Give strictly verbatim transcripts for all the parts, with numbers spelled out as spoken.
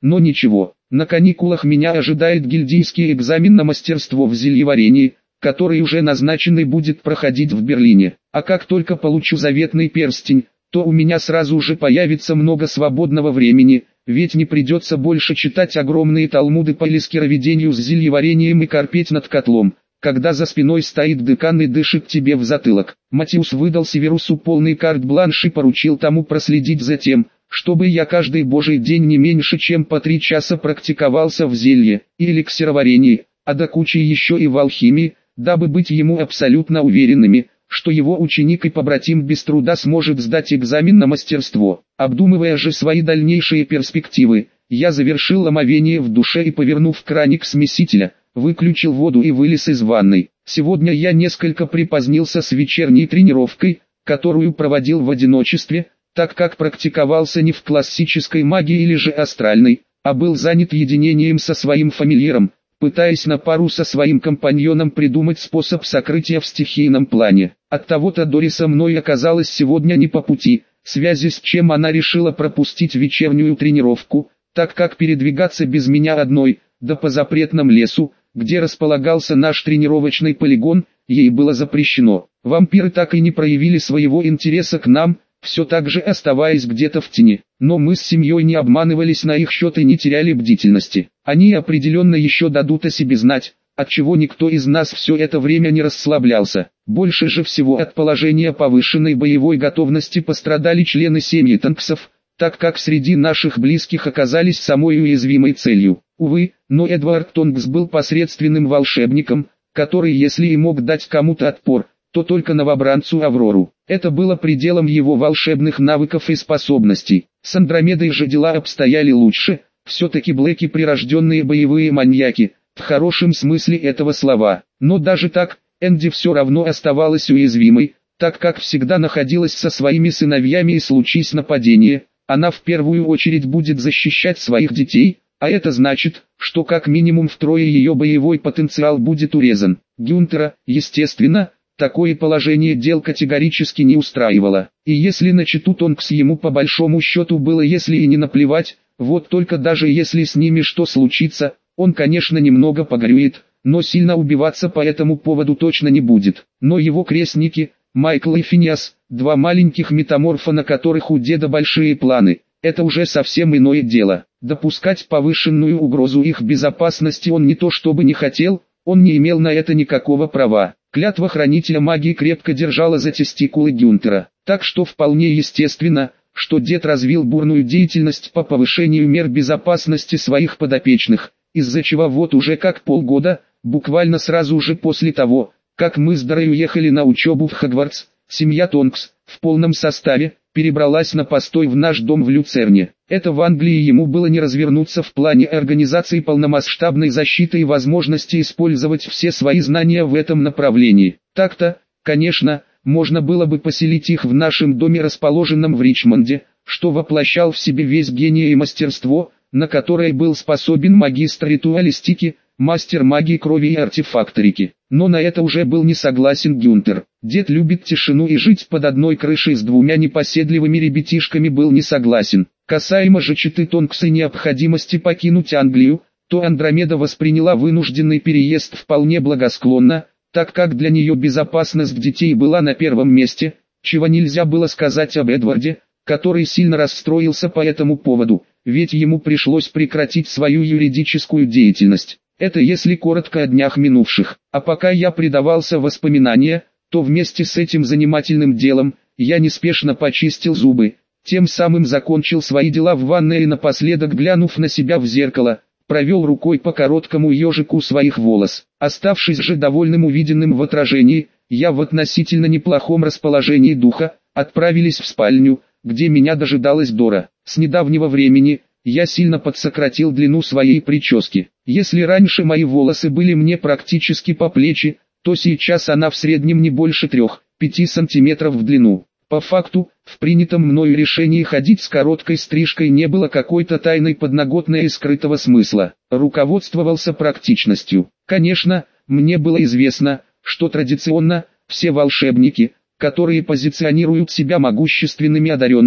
Но ничего, на каникулах меня ожидает гильдейский экзамен на мастерство в зельеварении, который уже назначенный будет проходить в Берлине. А как только получу заветный перстень, то у меня сразу же появится много свободного времени, ведь не придется больше читать огромные талмуды по элискероведению с зельеварением и корпеть над котлом, когда за спиной стоит декан и дышит тебе в затылок. Матиус выдал Северусу полный карт-бланш и поручил тому проследить за тем, чтобы я каждый божий день не меньше чем по три часа практиковался в зелье и эликсироварении, а до кучи еще и в алхимии, дабы быть ему абсолютно уверенными, что его ученик и побратим без труда сможет сдать экзамен на мастерство. Обдумывая же свои дальнейшие перспективы, я завершил омовение в душе и, повернув краник смесителя, выключил воду и вылез из ванной. Сегодня я несколько припозднился с вечерней тренировкой, которую проводил в одиночестве, так как практиковался не в классической магии или же астральной, а был занят единением со своим фамильяром, пытаясь на пару со своим компаньоном придумать способ сокрытия в стихийном плане. Оттого-то Дори со мной оказалась сегодня не по пути, в связи с чем она решила пропустить вечернюю тренировку, так как передвигаться без меня одной, да по запретному лесу, где располагался наш тренировочный полигон, ей было запрещено. Вампиры так и не проявили своего интереса к нам, все так же оставаясь где-то в тени. Но мы с семьей не обманывались на их счет и не теряли бдительности. Они определенно еще дадут о себе знать, отчего никто из нас все это время не расслаблялся. Больше же всего от положения повышенной боевой готовности пострадали члены семьи Тонксов, так как среди наших близких оказались самой уязвимой целью. Увы, но Эдвард Тонкс был посредственным волшебником, который, если и мог дать кому-то отпор, то только новобранцу Аврору. Это было пределом его волшебных навыков и способностей. С Андромедой же дела обстояли лучше, все-таки Блэки прирожденные боевые маньяки, в хорошем смысле этого слова. Но даже так, Энди все равно оставалась уязвимой, так как всегда находилась со своими сыновьями и случись нападение, она в первую очередь будет защищать своих детей, а это значит, что как минимум втрое ее боевой потенциал будет урезан. Гюнтера, естественно, такое положение дел категорически не устраивало. И если на читу Тонкс ему по большому счету было если и не наплевать, вот только даже если с ними что случится, он конечно немного погорюет, но сильно убиваться по этому поводу точно не будет. Но его крестники, Майкл и Финиас, два маленьких метаморфа, на которых у деда большие планы, это уже совсем иное дело. Допускать повышенную угрозу их безопасности он не то чтобы не хотел, он не имел на это никакого права. Клятва хранителя магии крепко держала за тестикулы Гюнтера, так что вполне естественно, что дед развил бурную деятельность по повышению мер безопасности своих подопечных, из-за чего вот уже как полгода, буквально сразу же после того, как мы с Дорой уехали на учебу в Хогвартс, семья Тонкс, в полном составе, перебралась на постой в наш дом в Люцерне. Это в Англии ему было не развернуться в плане организации полномасштабной защиты и возможности использовать все свои знания в этом направлении. Так-то, конечно, можно было бы поселить их в нашем доме, расположенном в Ричмонде, что воплощал в себе весь гений и мастерство, на которое был способен магистр ритуалистики, мастер магии крови и артефакторики. Но на это уже был не согласен Гюнтер. Дед любит тишину и жить под одной крышей с двумя непоседливыми ребятишками был не согласен. Касаемо же читы Тонкса и необходимости покинуть Англию, то Андромеда восприняла вынужденный переезд вполне благосклонно, так как для нее безопасность детей была на первом месте, чего нельзя было сказать об Эдварде, который сильно расстроился по этому поводу, ведь ему пришлось прекратить свою юридическую деятельность. Это если коротко о днях минувших. А пока я предавался воспоминаниям, то вместе с этим занимательным делом, я неспешно почистил зубы, тем самым закончил свои дела в ванной и напоследок, глянув на себя в зеркало, провел рукой по короткому ежику своих волос. Оставшись же довольным увиденным в отражении, я в относительно неплохом расположении духа, отправились в спальню, где меня дожидалась Дора. С недавнего времени я сильно подсократил длину своей прически. Если раньше мои волосы были мне практически по плечи, то сейчас она в среднем не больше трех-пяти сантиметров в длину. По факту, в принятом мною решении ходить с короткой стрижкой не было какой-то тайной подноготной и скрытого смысла. Руководствовался практичностью. Конечно, мне было известно, что традиционно, все волшебники, которые позиционируют себя могущественными одаренными,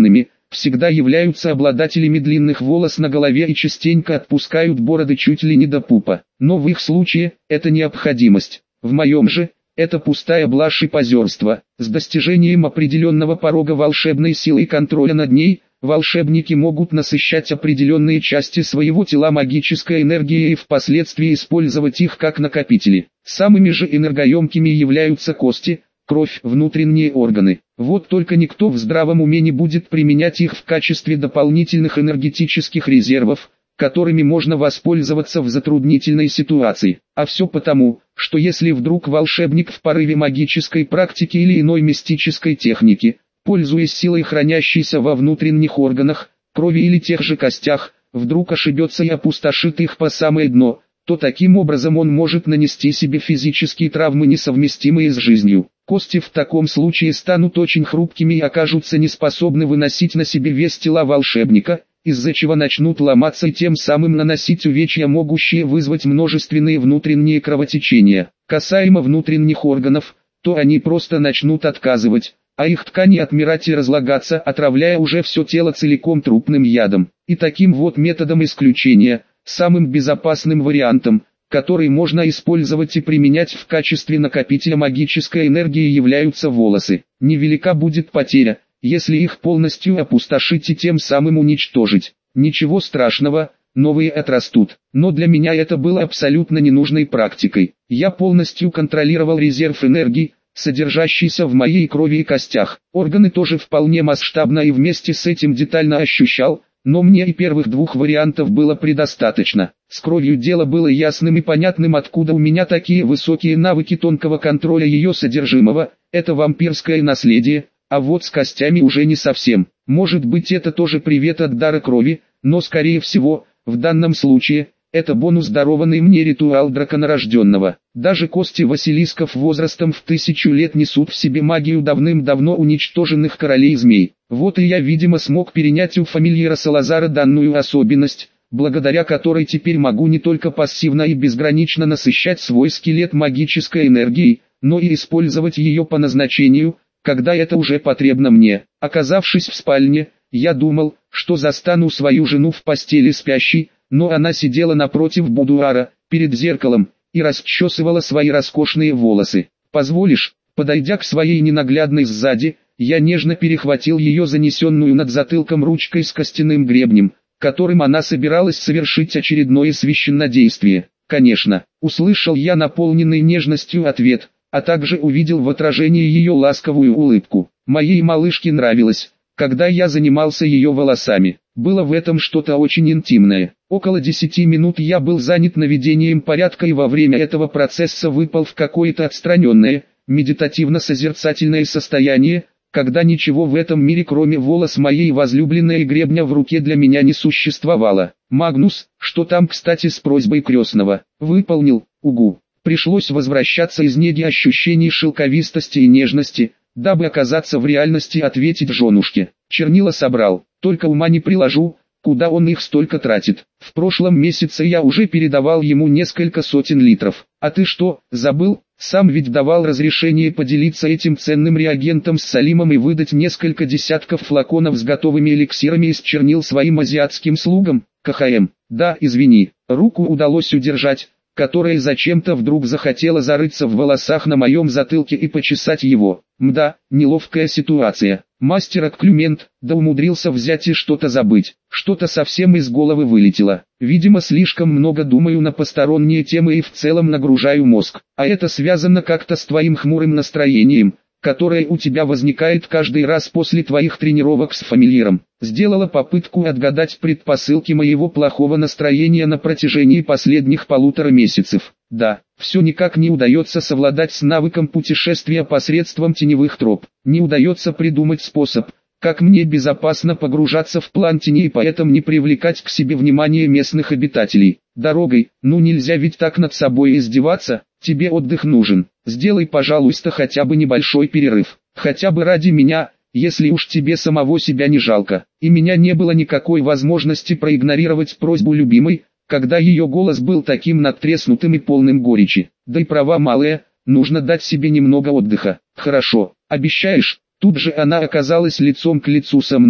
всегда являются обладателями длинных волос на голове и частенько отпускают бороды чуть ли не до пупа. Но в их случае, это необходимость. В моем же, это пустая блажь и позерство. С достижением определенного порога волшебной силы и контроля над ней, волшебники могут насыщать определенные части своего тела магической энергией и впоследствии использовать их как накопители. Самыми же энергоемкими являются кости, кровь, внутренние органы. Вот только никто в здравом уме не будет применять их в качестве дополнительных энергетических резервов, которыми можно воспользоваться в затруднительной ситуации. А все потому, что если вдруг волшебник в порыве магической практики или иной мистической техники, пользуясь силой, хранящейся во внутренних органах, крови или тех же костях, вдруг ошибется и опустошит их по самое дно, то таким образом он может нанести себе физические травмы, несовместимые с жизнью. Кости в таком случае станут очень хрупкими и окажутся неспособны выносить на себе вес тела волшебника, из-за чего начнут ломаться и тем самым наносить увечья, могущие вызвать множественные внутренние кровотечения. Касаемо внутренних органов, то они просто начнут отказывать, а их ткани отмирать и разлагаться, отравляя уже все тело целиком трупным ядом. И таким вот методом исключения, самым безопасным вариантом, который можно использовать и применять в качестве накопителя магической энергии, являются волосы. Невелика будет потеря, если их полностью опустошить и тем самым уничтожить. Ничего страшного, новые отрастут. Но для меня это было абсолютно ненужной практикой. Я полностью контролировал резерв энергии, содержащийся в моей крови и костях. Органы тоже вполне масштабно и вместе с этим детально ощущал, но мне и первых двух вариантов было предостаточно. С кровью дело было ясным и понятным, откуда у меня такие высокие навыки тонкого контроля ее содержимого, это вампирское наследие, а вот с костями уже не совсем. Может быть, это тоже привет от дара крови, но скорее всего, в данном случае, это бонус, дарованный мне ритуал драконорожденного. Даже кости василисков возрастом в тысячу лет несут в себе магию давным-давно уничтоженных королей змей. Вот и я, видимо, смог перенять у фамильяра Салазара данную особенность, благодаря которой теперь могу не только пассивно и безгранично насыщать свой скелет магической энергией, но и использовать ее по назначению, когда это уже потребно мне. Оказавшись в спальне, я думал, что застану свою жену в постели спящей, но она сидела напротив будуара, перед зеркалом, и расчесывала свои роскошные волосы. «Позволишь?» Подойдя к своей ненаглядной сзади, я нежно перехватил ее занесенную над затылком ручкой с костяным гребнем, которым она собиралась совершить очередное священнодействие. «Конечно», услышал я наполненный нежностью ответ, а также увидел в отражении ее ласковую улыбку. Моей малышке нравилось, когда я занимался ее волосами. Было в этом что-то очень интимное. Около десяти минут я был занят наведением порядка и во время этого процесса выпал в какое-то отстраненное, медитативно-созерцательное состояние, когда ничего в этом мире кроме волос моей возлюбленной и гребня в руке для меня не существовало. «Магнус, что там, кстати, с просьбой крестного?» «Выполнил, угу». Пришлось возвращаться из неги ощущений шелковистости и нежности, дабы оказаться в реальности, ответить женушке. «Чернила собрал, только ума не приложу, куда он их столько тратит. В прошлом месяце я уже передавал ему несколько сотен литров. А ты что, забыл? Сам ведь давал разрешение поделиться этим ценным реагентом с Салимом и выдать несколько десятков флаконов с готовыми эликсирами из чернил своим азиатским слугам. КХМ. Да, извини, руку удалось удержать, которая зачем-то вдруг захотела зарыться в волосах на моем затылке и почесать его. Мда, неловкая ситуация. Мастер Клюмент, да умудрился взять и что-то забыть. Что-то совсем из головы вылетело. Видимо, слишком много думаю на посторонние темы и в целом нагружаю мозг. А это связано как-то с твоим хмурым настроением, которое у тебя возникает каждый раз после твоих тренировок с фамильяром. Сделала попытку отгадать предпосылки моего плохого настроения на протяжении последних полутора месяцев. Да, все никак не удается совладать с навыком путешествия посредством теневых троп. Не удается придумать способ, как мне безопасно погружаться в план тени и поэтому не привлекать к себе внимание местных обитателей. Дорогой, ну нельзя ведь так над собой издеваться, тебе отдых нужен. Сделай, пожалуйста, хотя бы небольшой перерыв. Хотя бы ради меня, если уж тебе самого себя не жалко. И меня не было никакой возможности проигнорировать просьбу любимой, когда ее голос был таким надтреснутым и полным горечи. Да и права малая, нужно дать себе немного отдыха. Хорошо, обещаешь? Тут же она оказалась лицом к лицу со мной,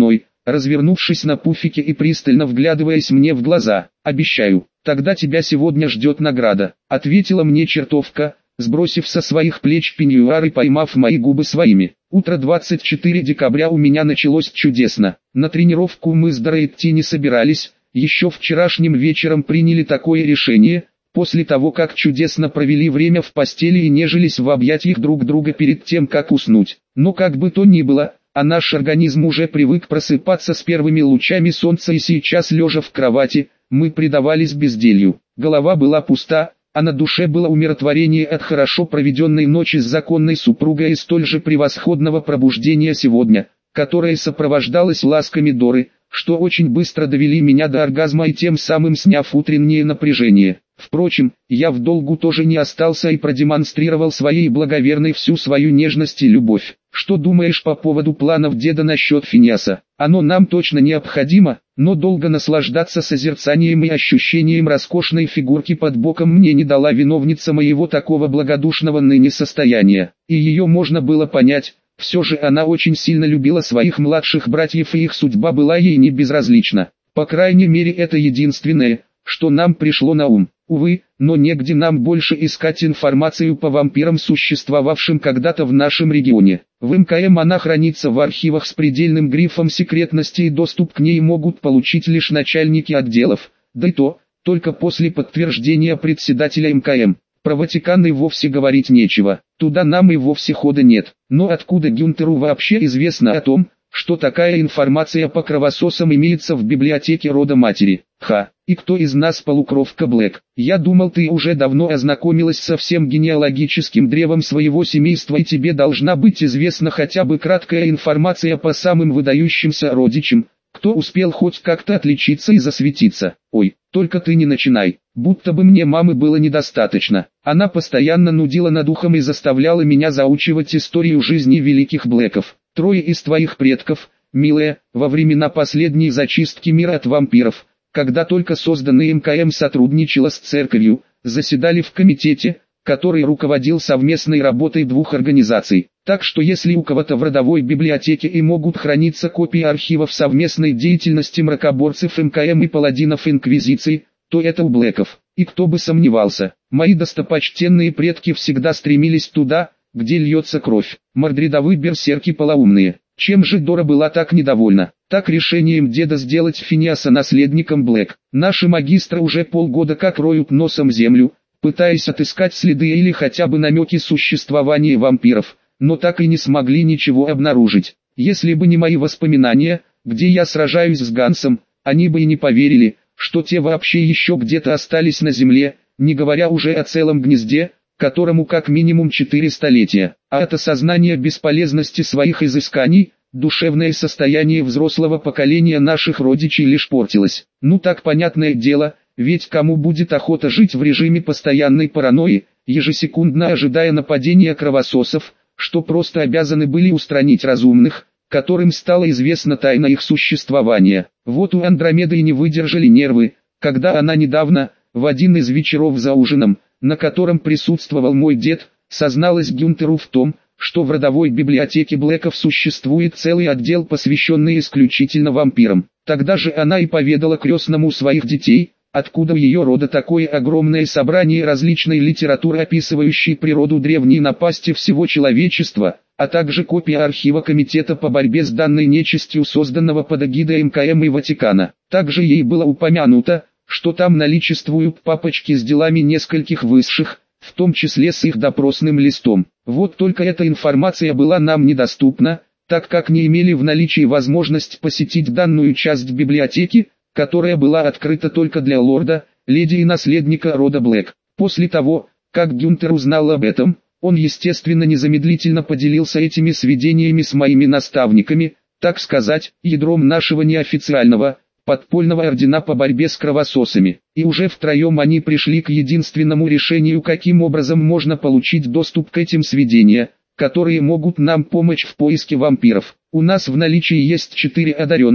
развернувшись на пуфике и пристально вглядываясь мне в глаза. «Обещаю, тогда тебя сегодня ждет награда», — ответила мне чертовка, сбросив со своих плеч пеньюар и поймав мои губы своими. Утро двадцать четвёртого декабря у меня началось чудесно. На тренировку мы с Дорой идти не собирались, еще вчерашним вечером приняли такое решение, после того как чудесно провели время в постели и нежились в объятиях друг друга перед тем как уснуть. Но как бы то ни было, а наш организм уже привык просыпаться с первыми лучами солнца, и сейчас, лежа в кровати, мы предавались безделью. Голова была пуста, а на душе было умиротворение от хорошо проведенной ночи с законной супругой и столь же превосходного пробуждения сегодня, которое сопровождалось ласками Доры, что очень быстро довели меня до оргазма и тем самым сняв утреннее напряжение. Впрочем, я в долгу тоже не остался и продемонстрировал своей благоверной всю свою нежность и любовь. Что думаешь по поводу планов деда насчет Финиаса? Оно нам точно необходимо, но долго наслаждаться созерцанием и ощущением роскошной фигурки под боком мне не дала виновница моего такого благодушного ныне состояния. И ее можно было понять, все же она очень сильно любила своих младших братьев и их судьба была ей не безразлична. По крайней мере это единственное, что нам пришло на ум. Увы, но негде нам больше искать информацию по вампирам, существовавшим когда-то в нашем регионе. В эм ка эм она хранится в архивах с предельным грифом секретности, и доступ к ней могут получить лишь начальники отделов, да и то, только после подтверждения председателя эм ка эм. Про Ватикан и вовсе говорить нечего, туда нам и вовсе хода нет. Но откуда Гюнтеру вообще известно о том, что такая информация по кровососам имеется в библиотеке рода матери? Ха, и кто из нас полукровка Блэк? Я думал, ты уже давно ознакомилась со всем генеалогическим древом своего семейства, и тебе должна быть известна хотя бы краткая информация по самым выдающимся родичам, кто успел хоть как-то отличиться и засветиться. Ой, только ты не начинай, будто бы мне мамы было недостаточно. Она постоянно нудила над ухом и заставляла меня заучивать историю жизни великих Блэков. Трое из твоих предков, милая, во времена последней зачистки мира от вампиров, когда только созданный эм ка эм сотрудничала с церковью, заседали в комитете, который руководил совместной работой двух организаций. Так что если у кого-то в родовой библиотеке и могут храниться копии архивов совместной деятельности мракоборцев эм ка эм и паладинов Инквизиции, то это у Блэков. И кто бы сомневался, мои достопочтенные предки всегда стремились туда, где льется кровь. Мордредовы берсерки полоумные. Чем же Дора была так недовольна? Так решением деда сделать Финиаса наследником Блэк. Наши магистры уже полгода как роют носом землю, пытаясь отыскать следы или хотя бы намеки существования вампиров, но так и не смогли ничего обнаружить. Если бы не мои воспоминания, где я сражаюсь с Гансом, они бы и не поверили, что те вообще еще где-то остались на земле, не говоря уже о целом гнезде, которому как минимум четыре столетия. А от осознания бесполезности своих изысканий, душевное состояние взрослого поколения наших родичей лишь портилось. Ну так понятное дело, ведь кому будет охота жить в режиме постоянной паранойи, ежесекундно ожидая нападения кровососов, что просто обязаны были устранить разумных, которым стало известна тайна их существования. Вот у Андромеды и не выдержали нервы, когда она недавно, в один из вечеров за ужином, на котором присутствовал мой дед, созналась Гюнтеру в том, что в родовой библиотеке Блэков существует целый отдел, посвященный исключительно вампирам. Тогда же она и поведала крестному своих детей, откуда у ее рода такое огромное собрание различной литературы, описывающей природу древней напасти всего человечества, а также копия архива Комитета по борьбе с данной нечистью, созданного под эгидой эм ка эм и Ватикана. Также ей было упомянуто, что там наличествуют папочки с делами нескольких высших, в том числе с их допросным листом. Вот только эта информация была нам недоступна, так как не имели в наличии возможность посетить данную часть библиотеки, которая была открыта только для лорда, леди и наследника рода Блэк. После того, как Гюнтер узнал об этом, он естественно незамедлительно поделился этими сведениями с моими наставниками, так сказать, ядром нашего неофициального, подпольного ордена по борьбе с кровососами. И уже втроем они пришли к единственному решению, каким образом можно получить доступ к этим сведениям, которые могут нам помочь в поиске вампиров. У нас в наличии есть четыре одаренных,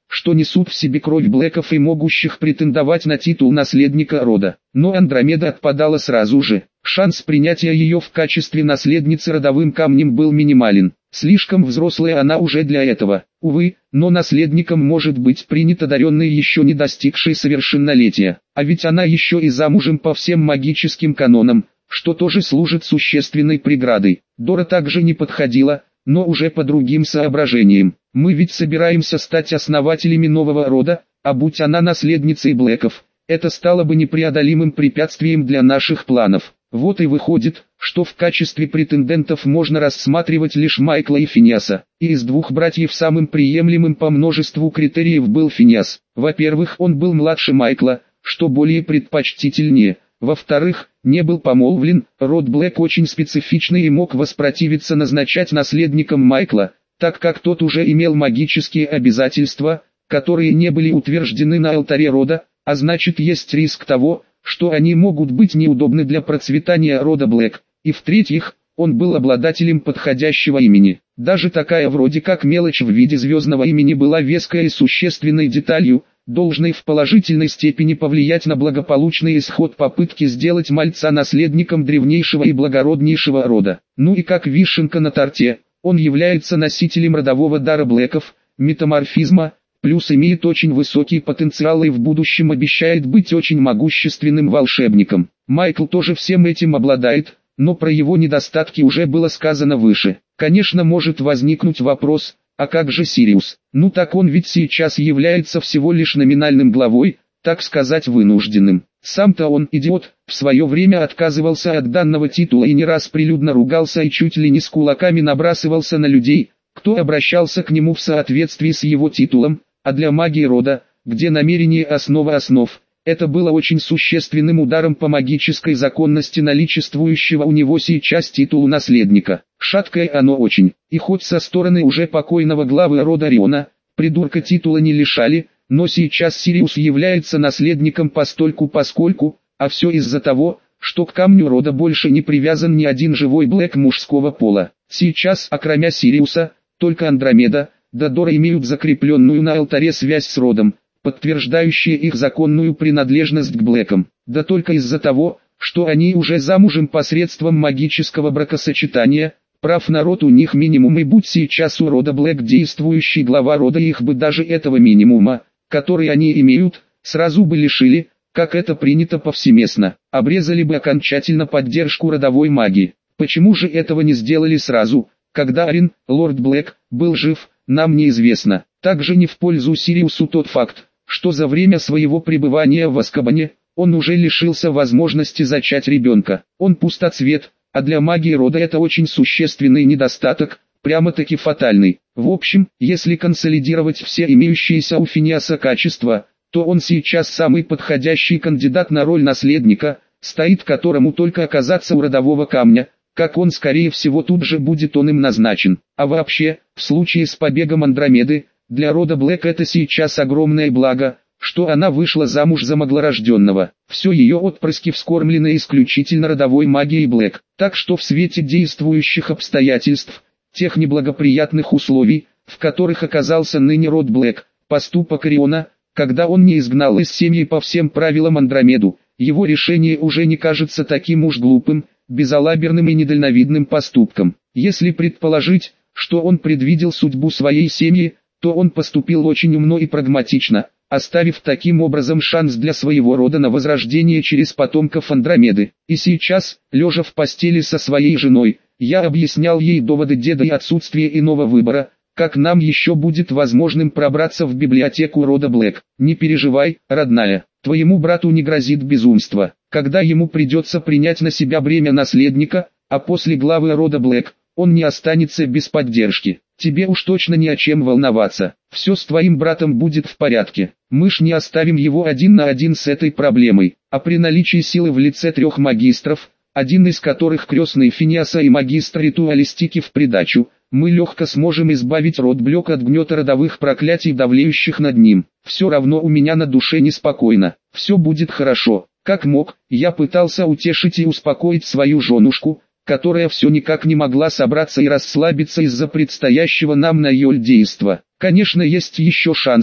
что несут в себе кровь Блэков и могущих претендовать на титул наследника рода. Но Андромеда отпадала сразу же. Шанс принятия ее в качестве наследницы родовым камнем был минимален. Слишком взрослая она уже для этого. Увы, но наследником может быть принят одаренный, еще не достигший совершеннолетия. А ведь она еще и замужем по всем магическим канонам, что тоже служит существенной преградой. Дора также не подходила, но уже по другим соображениям. Мы ведь собираемся стать основателями нового рода, а будь она наследницей Блэков, это стало бы непреодолимым препятствием для наших планов. Вот и выходит, что в качестве претендентов можно рассматривать лишь Майкла и Финиаса. И из двух братьев самым приемлемым по множеству критериев был Финиас. Во-первых, он был младше Майкла, что более предпочтительнее. Во-вторых, не был помолвлен, род Блэк очень специфичный и мог воспротивиться назначать наследником Майкла, так как тот уже имел магические обязательства, которые не были утверждены на алтаре рода, а значит есть риск того, что они могут быть неудобны для процветания рода Блэк. И в-третьих, он был обладателем подходящего имени. Даже такая вроде как мелочь в виде звездного имени была веской и существенной деталью, должной в положительной степени повлиять на благополучный исход попытки сделать мальца наследником древнейшего и благороднейшего рода. Ну и как вишенка на торте, он является носителем родового дара Блэков, метаморфизма, плюс имеет очень высокий потенциал и в будущем обещает быть очень могущественным волшебником. Майкл тоже всем этим обладает, но про его недостатки уже было сказано выше. Конечно, может возникнуть вопрос, а как же Сириус? Ну так он ведь сейчас является всего лишь номинальным главой, так сказать вынужденным. Сам-то он, идиот, в свое время отказывался от данного титула и не раз прилюдно ругался и чуть ли не с кулаками набрасывался на людей, кто обращался к нему в соответствии с его титулом, а для магии рода, где намерение основа основ, это было очень существенным ударом по магической законности наличествующего у него сейчас титулу наследника. Шаткое оно очень, и хоть со стороны уже покойного главы рода Риона, придурка титула не лишали, но сейчас Сириус является наследником постольку-поскольку, а все из-за того, что к камню рода больше не привязан ни один живой Блэк мужского пола. Сейчас, окромя Сириуса, только Андромеда, да Дора имеют закрепленную на алтаре связь с родом, подтверждающие их законную принадлежность к Блэкам. Да только из-за того, что они уже замужем посредством магического бракосочетания, прав на род у них минимум, и будь сейчас у рода Блэк действующий глава рода, их бы даже этого минимума, который они имеют, сразу бы лишили, как это принято повсеместно, обрезали бы окончательно поддержку родовой магии. Почему же этого не сделали сразу, когда Арин, лорд Блэк, был жив, нам неизвестно. Также не в пользу Сириусу тот факт, что за время своего пребывания в Азкабане, он уже лишился возможности зачать ребенка. Он пустоцвет, а для магии рода это очень существенный недостаток, прямо-таки фатальный. В общем, если консолидировать все имеющиеся у Финиаса качества, то он сейчас самый подходящий кандидат на роль наследника, стоит которому только оказаться у родового камня, как он скорее всего тут же будет он им назначен. А вообще, в случае с побегом Андромеды, для рода Блэк это сейчас огромное благо, что она вышла замуж за маглорожденного. Все ее отпрыски вскормлены исключительно родовой магией Блэк. Так что в свете действующих обстоятельств, тех неблагоприятных условий, в которых оказался ныне род Блэк, поступок Риона, когда он не изгнал из семьи по всем правилам Андромеду, его решение уже не кажется таким уж глупым, безалаберным и недальновидным поступком. Если предположить, что он предвидел судьбу своей семьи, то он поступил очень умно и прагматично, оставив таким образом шанс для своего рода на возрождение через потомков Андромеды. И сейчас, лежа в постели со своей женой, я объяснял ей доводы деда и отсутствие иного выбора, как нам еще будет возможным пробраться в библиотеку рода Блэк. Не переживай, родная, твоему брату не грозит безумство, когда ему придется принять на себя бремя наследника, а после главы рода Блэк, он не останется без поддержки. Тебе уж точно не о чем волноваться, все с твоим братом будет в порядке. Мы ж не оставим его один на один с этой проблемой, а при наличии силы в лице трех магистров, один из которых крестный Финиаса и магистр ритуалистики в придачу, мы легко сможем избавить род Блэк от гнета родовых проклятий, давлеющих над ним. Все равно у меня на душе неспокойно, все будет хорошо. Как мог, я пытался утешить и успокоить свою женушку, которая все никак не могла собраться и расслабиться из-за предстоящего нам на Йоль действа. Конечно, есть еще шанс,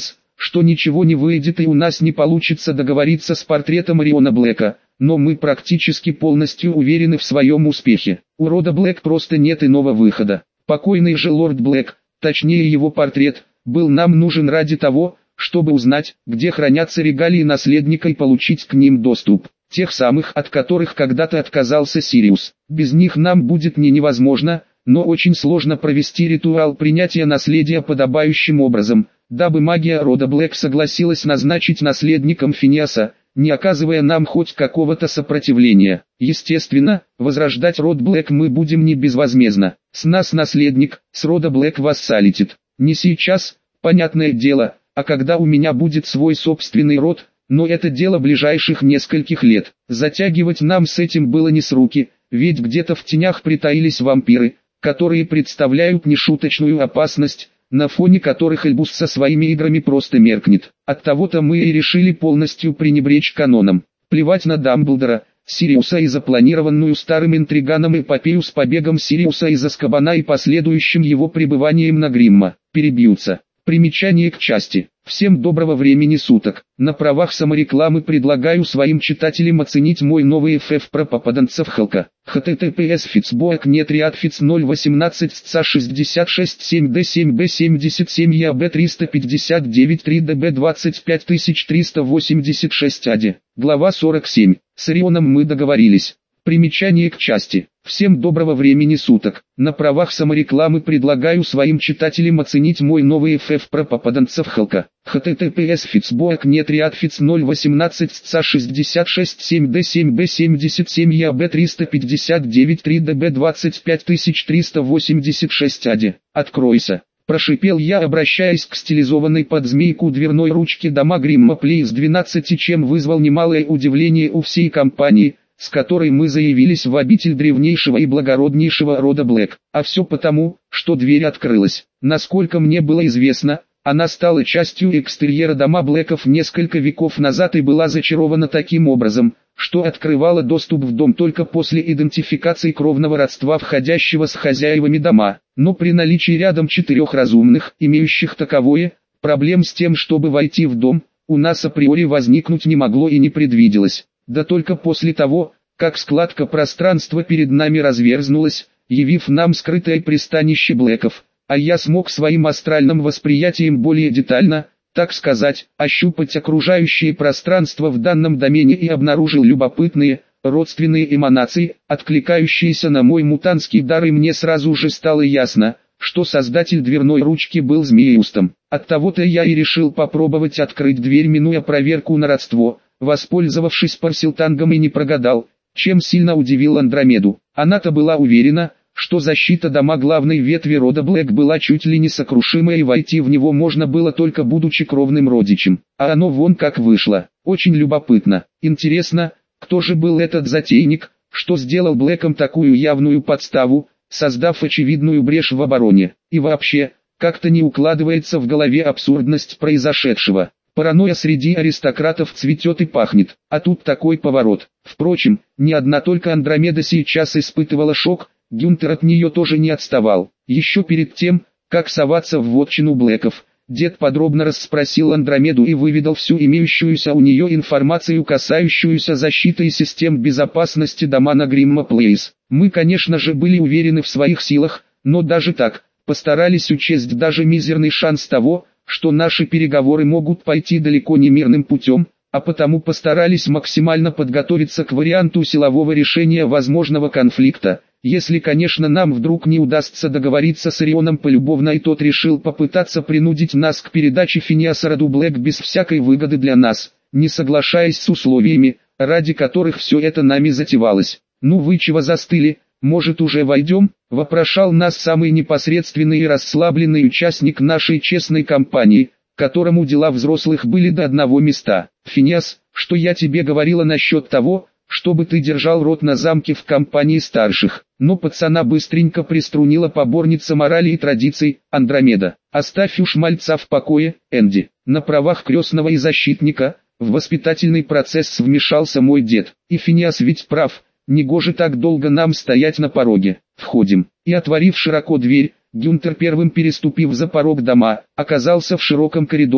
что ничего не выйдет и у нас не получится договориться с портретом Ориона Блэка, но мы практически полностью уверены в своем успехе. У рода Блэк просто нет иного выхода. Покойный же лорд Блэк, точнее его портрет, был нам нужен ради того, чтобы узнать, где хранятся регалии наследника и получить к ним доступ. Тех самых, от которых когда-то отказался Сириус. Без них нам будет не невозможно, но очень сложно провести ритуал принятия наследия подобающим образом, дабы магия рода Блэк согласилась назначить наследником Финиаса, не оказывая нам хоть какого-то сопротивления. Естественно, возрождать род Блэк мы будем не безвозмездно. С нас наследник, с рода Блэк вассалитет. Не сейчас, понятное дело, а когда у меня будет свой собственный род, но это дело ближайших нескольких лет. Затягивать нам с этим было не с руки, ведь где-то в тенях притаились вампиры, которые представляют нешуточную опасность, на фоне которых Эльбус со своими играми просто меркнет. Оттого-то мы и решили полностью пренебречь каноном. Плевать на Дамблдора, Сириуса и запланированную старым интриганом эпопею с побегом Сириуса из Азкабана и последующим его пребыванием на Гримма. Перебьются. Примечание к части. Всем доброго времени суток. На правах саморекламы предлагаю своим читателям оценить мой новый эф эф про попаданцев Халка. https фицбоек нет ряд фиц ноль восемнадцать сца шестьдесят шесть семь д семь б семьдесят семь яб триста пятьдесят девять три дб двадцать пять тысяч триста восемьдесят шесть ади. Глава сорок семь. С Орионом мы договорились. Примечание к части. Всем доброго времени суток. На правах саморекламы предлагаю своим читателям оценить мой новый эф эф про попаданцев Халка. https фицбоек нет ряд фиц ноль восемнадцать сца шестьдесят шесть семь д семь б семьдесят семь яб триста пятьдесят девять три дб двадцать пять тысяч триста восемьдесят шесть ади. Откройся. Прошипел я, обращаясь к стилизованной под змейку дверной ручке дома Гримма Плейс двенадцать, чем вызвал немалое удивление у всей компании, с которой мы заявились в обитель древнейшего и благороднейшего рода Блэк. А все потому, что дверь открылась. Насколько мне было известно, она стала частью экстерьера дома Блэков несколько веков назад и была зачарована таким образом, что открывала доступ в дом только после идентификации кровного родства входящего с хозяевами дома. Но при наличии рядом четырех разумных, имеющих таковое, проблем с тем, чтобы войти в дом, у нас априори возникнуть не могло и не предвиделось. Да только после того, как складка пространства перед нами разверзнулась, явив нам скрытое пристанище Блэков, а я смог своим астральным восприятием более детально, так сказать, ощупать окружающее пространство в данном домене и обнаружил любопытные, родственные эманации, откликающиеся на мой мутантский дар, и мне сразу же стало ясно, что создатель дверной ручки был Змееустом. Оттого-то я и решил попробовать открыть дверь, минуя проверку на родство, воспользовавшись парсилтангом, и не прогадал, чем сильно удивил Андромеду. Она-то была уверена, что защита дома главной ветви рода Блэк была чуть ли не сокрушимой, и войти в него можно было только будучи кровным родичем. А оно вон как вышло. Очень любопытно. Интересно, кто же был этот затейник, что сделал Блэкам такую явную подставу, создав очевидную брешь в обороне. И вообще, как-то не укладывается в голове абсурдность произошедшего. Паранойя среди аристократов цветет и пахнет, а тут такой поворот. Впрочем, не одна только Андромеда сейчас испытывала шок, Гюнтер от нее тоже не отставал. Еще перед тем, как соваться в вотчину Блэков, дед подробно расспросил Андромеду и выведал всю имеющуюся у нее информацию, касающуюся защиты и систем безопасности дома на Гримма Плейс. Мы, конечно же, были уверены в своих силах, но даже так, постарались учесть даже мизерный шанс того, что наши переговоры могут пойти далеко не мирным путем, а потому постарались максимально подготовиться к варианту силового решения возможного конфликта, если, конечно, нам вдруг не удастся договориться с Орионом полюбовно, и тот решил попытаться принудить нас к передаче Финиаса роду Блэк без всякой выгоды для нас, не соглашаясь с условиями, ради которых все это нами затевалось. «Ну вы чего застыли? Может, уже войдем?» – вопрошал нас самый непосредственный и расслабленный участник нашей честной компании, которому дела взрослых были до одного места. «Финиас, что я тебе говорила насчет того, чтобы ты держал рот на замке в компании старших?» Но пацана быстренько приструнила поборница морали и традиций, Андромеда. «Оставь уж мальца в покое, Энди». На правах крестного и защитника, в воспитательный процесс вмешался мой дед. И Финиас ведь прав. Негоже так долго нам стоять на пороге. Входим. И, отворив широко дверь, Гюнтер, первым переступив за порог дома, оказался в широком коридоре,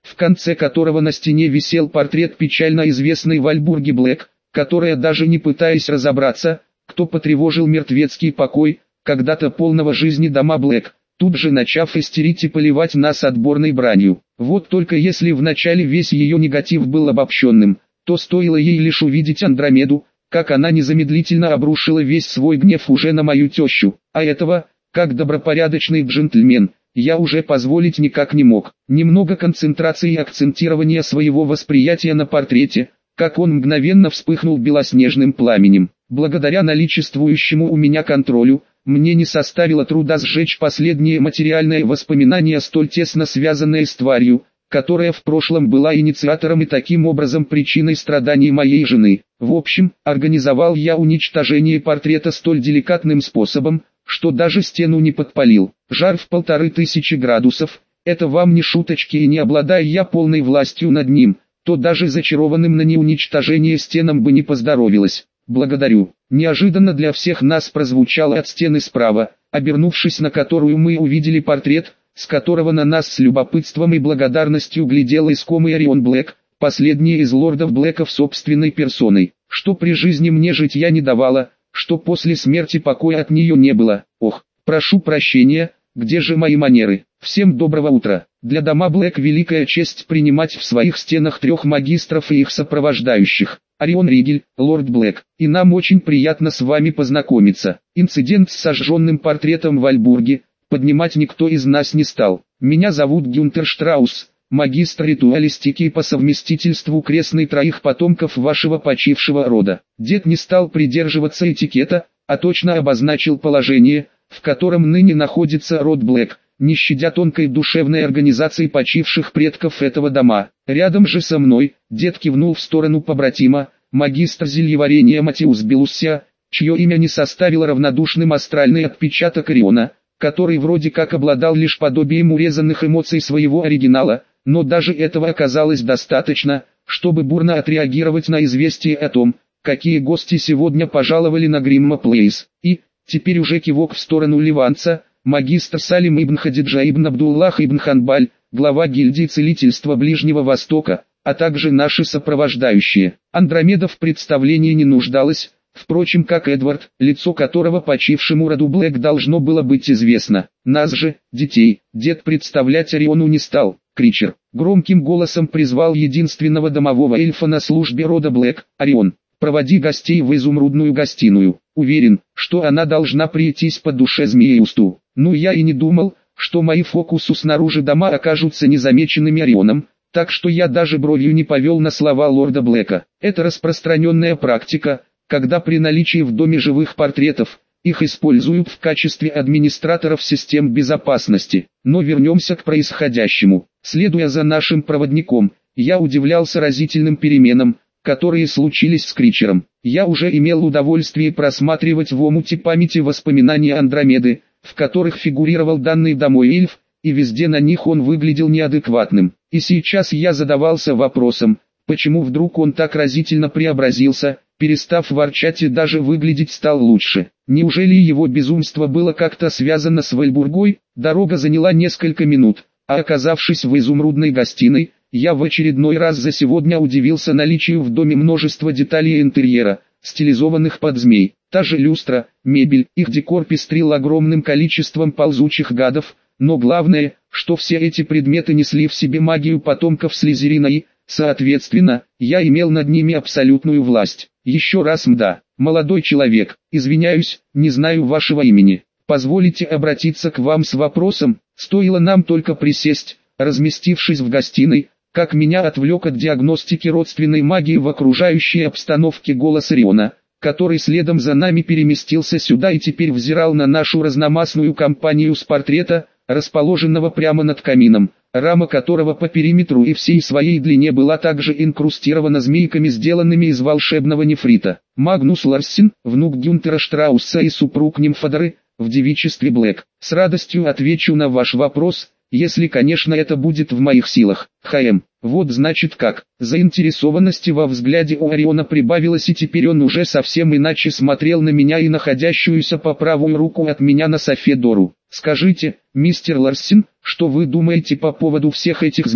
в конце которого на стене висел портрет печально известной Вальбурги Блэк, которая, даже не пытаясь разобраться, кто потревожил мертвецкий покой, когда-то полного жизни дома Блэк, тут же начав истерить и поливать нас отборной бранью. Вот только если вначале весь ее негатив был обобщенным, то стоило ей лишь увидеть Андромеду, как она незамедлительно обрушила весь свой гнев уже на мою тещу, а этого, как добропорядочный джентльмен, я уже позволить никак не мог. Немного концентрации и акцентирования своего восприятия на портрете, как он мгновенно вспыхнул белоснежным пламенем. Благодаря наличествующему у меня контролю, мне не составило труда сжечь последние материальные воспоминания, столь тесно связанные с тварью, которая в прошлом была инициатором и таким образом причиной страданий моей жены. В общем, организовал я уничтожение портрета столь деликатным способом, что даже стену не подпалил. Жар в полторы тысячи градусов, это вам не шуточки, и не обладая я полной властью над ним, то даже зачарованным на неуничтожение стенам бы не поздоровилось. Благодарю. Неожиданно для всех нас прозвучало от стены справа, обернувшись на которую мы увидели портрет, с которого на нас с любопытством и благодарностью глядел искомый Орион Блэк, последний из лордов Блэков собственной персоной, что при жизни мне житья не давало, что после смерти покоя от нее не было. Ох, прошу прощения, где же мои манеры? Всем доброго утра. Для дома Блэк великая честь принимать в своих стенах трех магистров и их сопровождающих. Орион Ригель, лорд Блэк, и нам очень приятно с вами познакомиться. Инцидент с сожженным портретом в Вальбурге поднимать никто из нас не стал. Меня зовут Гюнтер Штраус, магистр ритуалистики и по совместительству крестный троих потомков вашего почившего рода. Дед не стал придерживаться этикета, а точно обозначил положение, в котором ныне находится род Блэк, не щадя тонкой душевной организации почивших предков этого дома. Рядом же со мной, дед кивнул в сторону побратима, магистр зельеварения Матиус Белуссия, чье имя не составило равнодушным астральный отпечаток Ориона, который вроде как обладал лишь подобием урезанных эмоций своего оригинала, но даже этого оказалось достаточно, чтобы бурно отреагировать на известие о том, какие гости сегодня пожаловали на Гримма Плейс. И, теперь уже кивок в сторону ливанца, магистр Салим ибн Хадиджа ибн Абдуллах ибн Ханбаль, глава гильдии целительства Ближнего Востока, а также наши сопровождающие. Андромеда в представлении не нуждалась, впрочем, как Эдвард, лицо которого почившему роду Блэк должно было быть известно. Нас же, детей, дед представлять Ориону не стал. Кричер громким голосом призвал единственного домового эльфа на службе рода Блэк: «Орион, проводи гостей в изумрудную гостиную. Уверен, что она должна прийтись по душе Змееусту». Ну, я и не думал, что мои фокусы снаружи дома окажутся незамеченными Орионом, так что я даже бровью не повел на слова лорда Блэка. Это распространенная практика, когда при наличии в доме живых портретов, их используют в качестве администраторов систем безопасности. Но вернемся к происходящему. Следуя за нашим проводником, я удивлялся разительным переменам, которые случились с Кричером. Я уже имел удовольствие просматривать в омуте памяти воспоминания Андромеды, в которых фигурировал данный домой эльф, и везде на них он выглядел неадекватным. И сейчас я задавался вопросом, почему вдруг он так разительно преобразился, перестав ворчать и даже выглядеть стал лучше. Неужели его безумство было как-то связано с Вальбургой? Дорога заняла несколько минут, а оказавшись в изумрудной гостиной, я в очередной раз за сегодня удивился наличию в доме множества деталей интерьера, стилизованных под змей. Та же люстра, мебель, их декор пестрил огромным количеством ползучих гадов, но главное, что все эти предметы несли в себе магию потомков Слизерина и, соответственно, я имел над ними абсолютную власть. Еще раз мда, молодой человек, извиняюсь, не знаю вашего имени. Позволите обратиться к вам с вопросом? Стоило нам только присесть, разместившись в гостиной, как меня отвлек от диагностики родственной магии в окружающей обстановке голос Ориона, который следом за нами переместился сюда и теперь взирал на нашу разномастную компанию с портрета, расположенного прямо над камином, рама которого по периметру и всей своей длине была также инкрустирована змейками, сделанными из волшебного нефрита. Магнус Ларсен, внук Гюнтера Штрауса и супруг Нимфодоры, в девичестве Блэк. С радостью отвечу на ваш вопрос, если, конечно, это будет в моих силах. ХМ. Вот значит как. Заинтересованности во взгляде у Ориона прибавилось, и теперь он уже совсем иначе смотрел на меня и находящуюся по правую руку от меня на софе Дору. Скажите, мистер Ларсен, что вы думаете по поводу всех этих змей,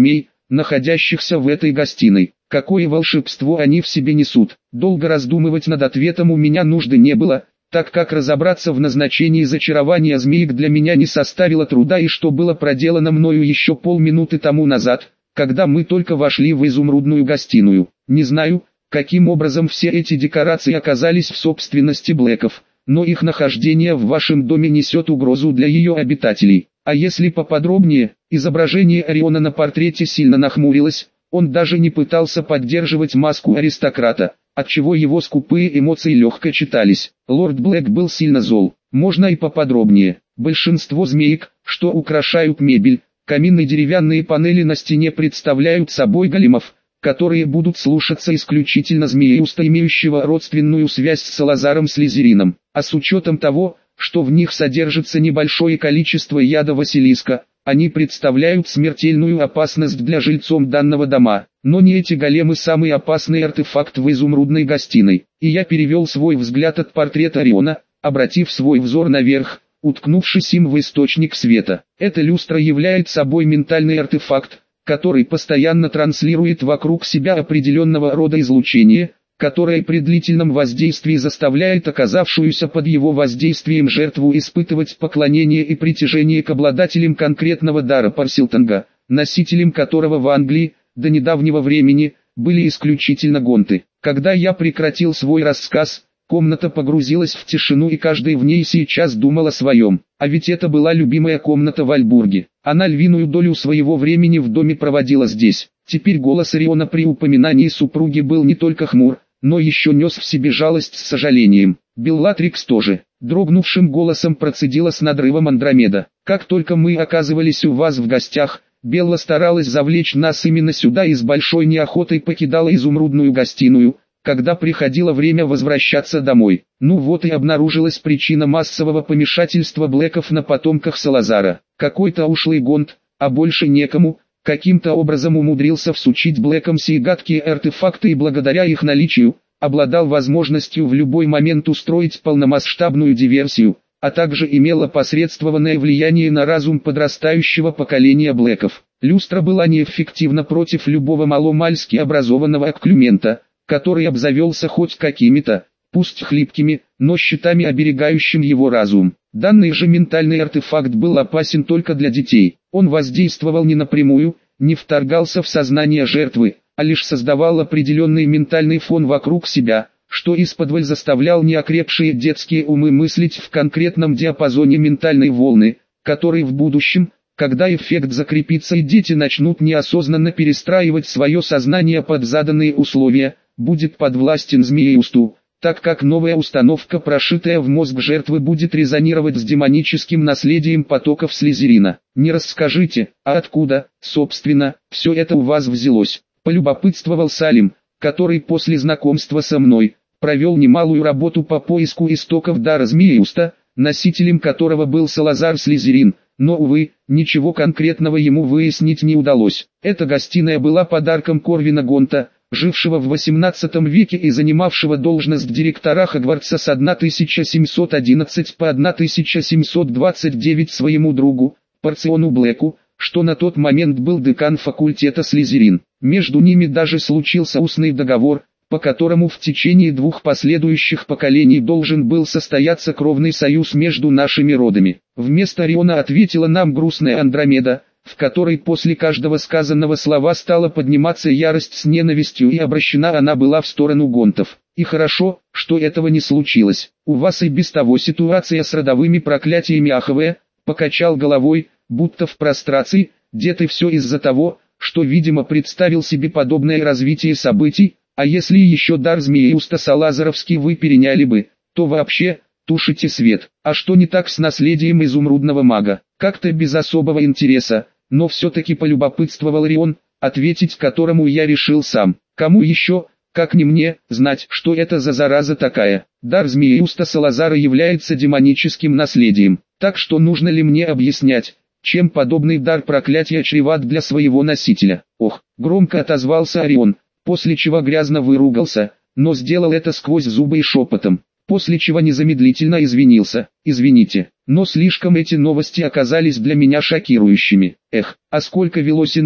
находящихся в этой гостиной. Какое волшебство они в себе несут? Долго раздумывать над ответом у меня нужды не было, так как разобраться в назначении зачарования змеек для меня не составило труда, и что было проделано мною еще полминуты тому назад, когда мы только вошли в изумрудную гостиную. Не знаю, каким образом все эти декорации оказались в собственности Блэков, но их нахождение в вашем доме несет угрозу для ее обитателей. А если поподробнее, изображение Ориона на портрете сильно нахмурилось, он даже не пытался поддерживать маску аристократа, отчего его скупые эмоции легко читались. Лорд Блэк был сильно зол. Можно и поподробнее. Большинство змеек, что украшают мебель, камин и деревянные панели на стене, представляют собой големов, которые будут слушаться исключительно Змееуста, имеющего родственную связь с Салазаром Слизерином. А с учетом того, что в них содержится небольшое количество яда Василиска, они представляют смертельную опасность для жильцов данного дома. Но не эти големы самый опасный артефакт в изумрудной гостиной. И я перевел свой взгляд от портрета Ориона, обратив свой взор наверх, уткнувшись им в источник света. Эта люстра является собой ментальный артефакт, который постоянно транслирует вокруг себя определенного рода излучение, которое при длительном воздействии заставляет оказавшуюся под его воздействием жертву испытывать поклонение и притяжение к обладателям конкретного дара Парсилтонга, носителем которого в Англии, до недавнего времени, были исключительно гонты. Когда я прекратил свой рассказ, комната погрузилась в тишину, и каждый в ней сейчас думал о своем. А ведь это была любимая комната в Альбурге. Она львиную долю своего времени в доме проводила здесь. Теперь голос Ориона при упоминании супруги был не только хмур, но еще нес в себе жалость с сожалением. Беллатрикс тоже. Дрогнувшим голосом процедила с надрывом Андромеда. Как только мы оказывались у вас в гостях, Белла старалась завлечь нас именно сюда и с большой неохотой покидала изумрудную гостиную, когда приходило время возвращаться домой. Ну вот и обнаружилась причина массового помешательства Блэков на потомках Салазара. Какой-то ушлый гонт, а больше некому, каким-то образом умудрился всучить Блэкам сии гадкие артефакты и благодаря их наличию, обладал возможностью в любой момент устроить полномасштабную диверсию, а также имел опосредствованное влияние на разум подрастающего поколения Блэков. Люстра была неэффективна против любого маломальски образованного окклюмента, который обзавелся хоть какими-то, пусть хлипкими, но щитами, оберегающим его разум. Данный же ментальный артефакт был опасен только для детей. Он воздействовал не напрямую, не вторгался в сознание жертвы, а лишь создавал определенный ментальный фон вокруг себя, что исподволь заставлял неокрепшие детские умы мыслить в конкретном диапазоне ментальной волны, который в будущем, когда эффект закрепится и дети начнут неосознанно перестраивать свое сознание под заданные условия, будет подвластен Змееусту, так как новая установка, прошитая в мозг жертвы, будет резонировать с демоническим наследием потоков Слизерина. Не расскажите, а откуда, собственно, все это у вас взялось? Полюбопытствовал Салим, который после знакомства со мной, провел немалую работу по поиску истоков дара Змееуста, носителем которого был Салазар Слизерин, но, увы, ничего конкретного ему выяснить не удалось. Эта гостиная была подарком Корвина Гонта, жившего в восемнадцатом веке и занимавшего должность директора Хогвартса с тысяча семьсот одиннадцатого по тысяча семьсот двадцать девятый своему другу, Порциону Блэку, что на тот момент был декан факультета Слизерин. Между ними даже случился устный договор, по которому в течение двух последующих поколений должен был состояться кровный союз между нашими родами. Вместо Ориона ответила нам грустная Андромеда, в которой после каждого сказанного слова стала подниматься ярость с ненавистью, и обращена она была в сторону гонтов. И хорошо, что этого не случилось. У вас и без того ситуация с родовыми проклятиями аховая, покачал головой, будто в прострации. Дед, и все из-за того, что видимо представил себе подобное развитие событий, а если еще дар Змееуста Салазаровский вы переняли бы, то вообще, тушите свет. А что не так с наследием изумрудного мага? Как-то без особого интереса, но все-таки полюбопытствовал Орион, ответить которому я решил сам. Кому еще, как не мне, знать, что это за зараза такая? Дар Змееуста Салазара является демоническим наследием, так что нужно ли мне объяснять, чем подобный дар проклятия чреват для своего носителя? Ох, громко отозвался Орион, после чего грязно выругался, но сделал это сквозь зубы и шепотом, после чего незамедлительно извинился. Извините, но слишком эти новости оказались для меня шокирующими. Эх, а сколько велось интриг,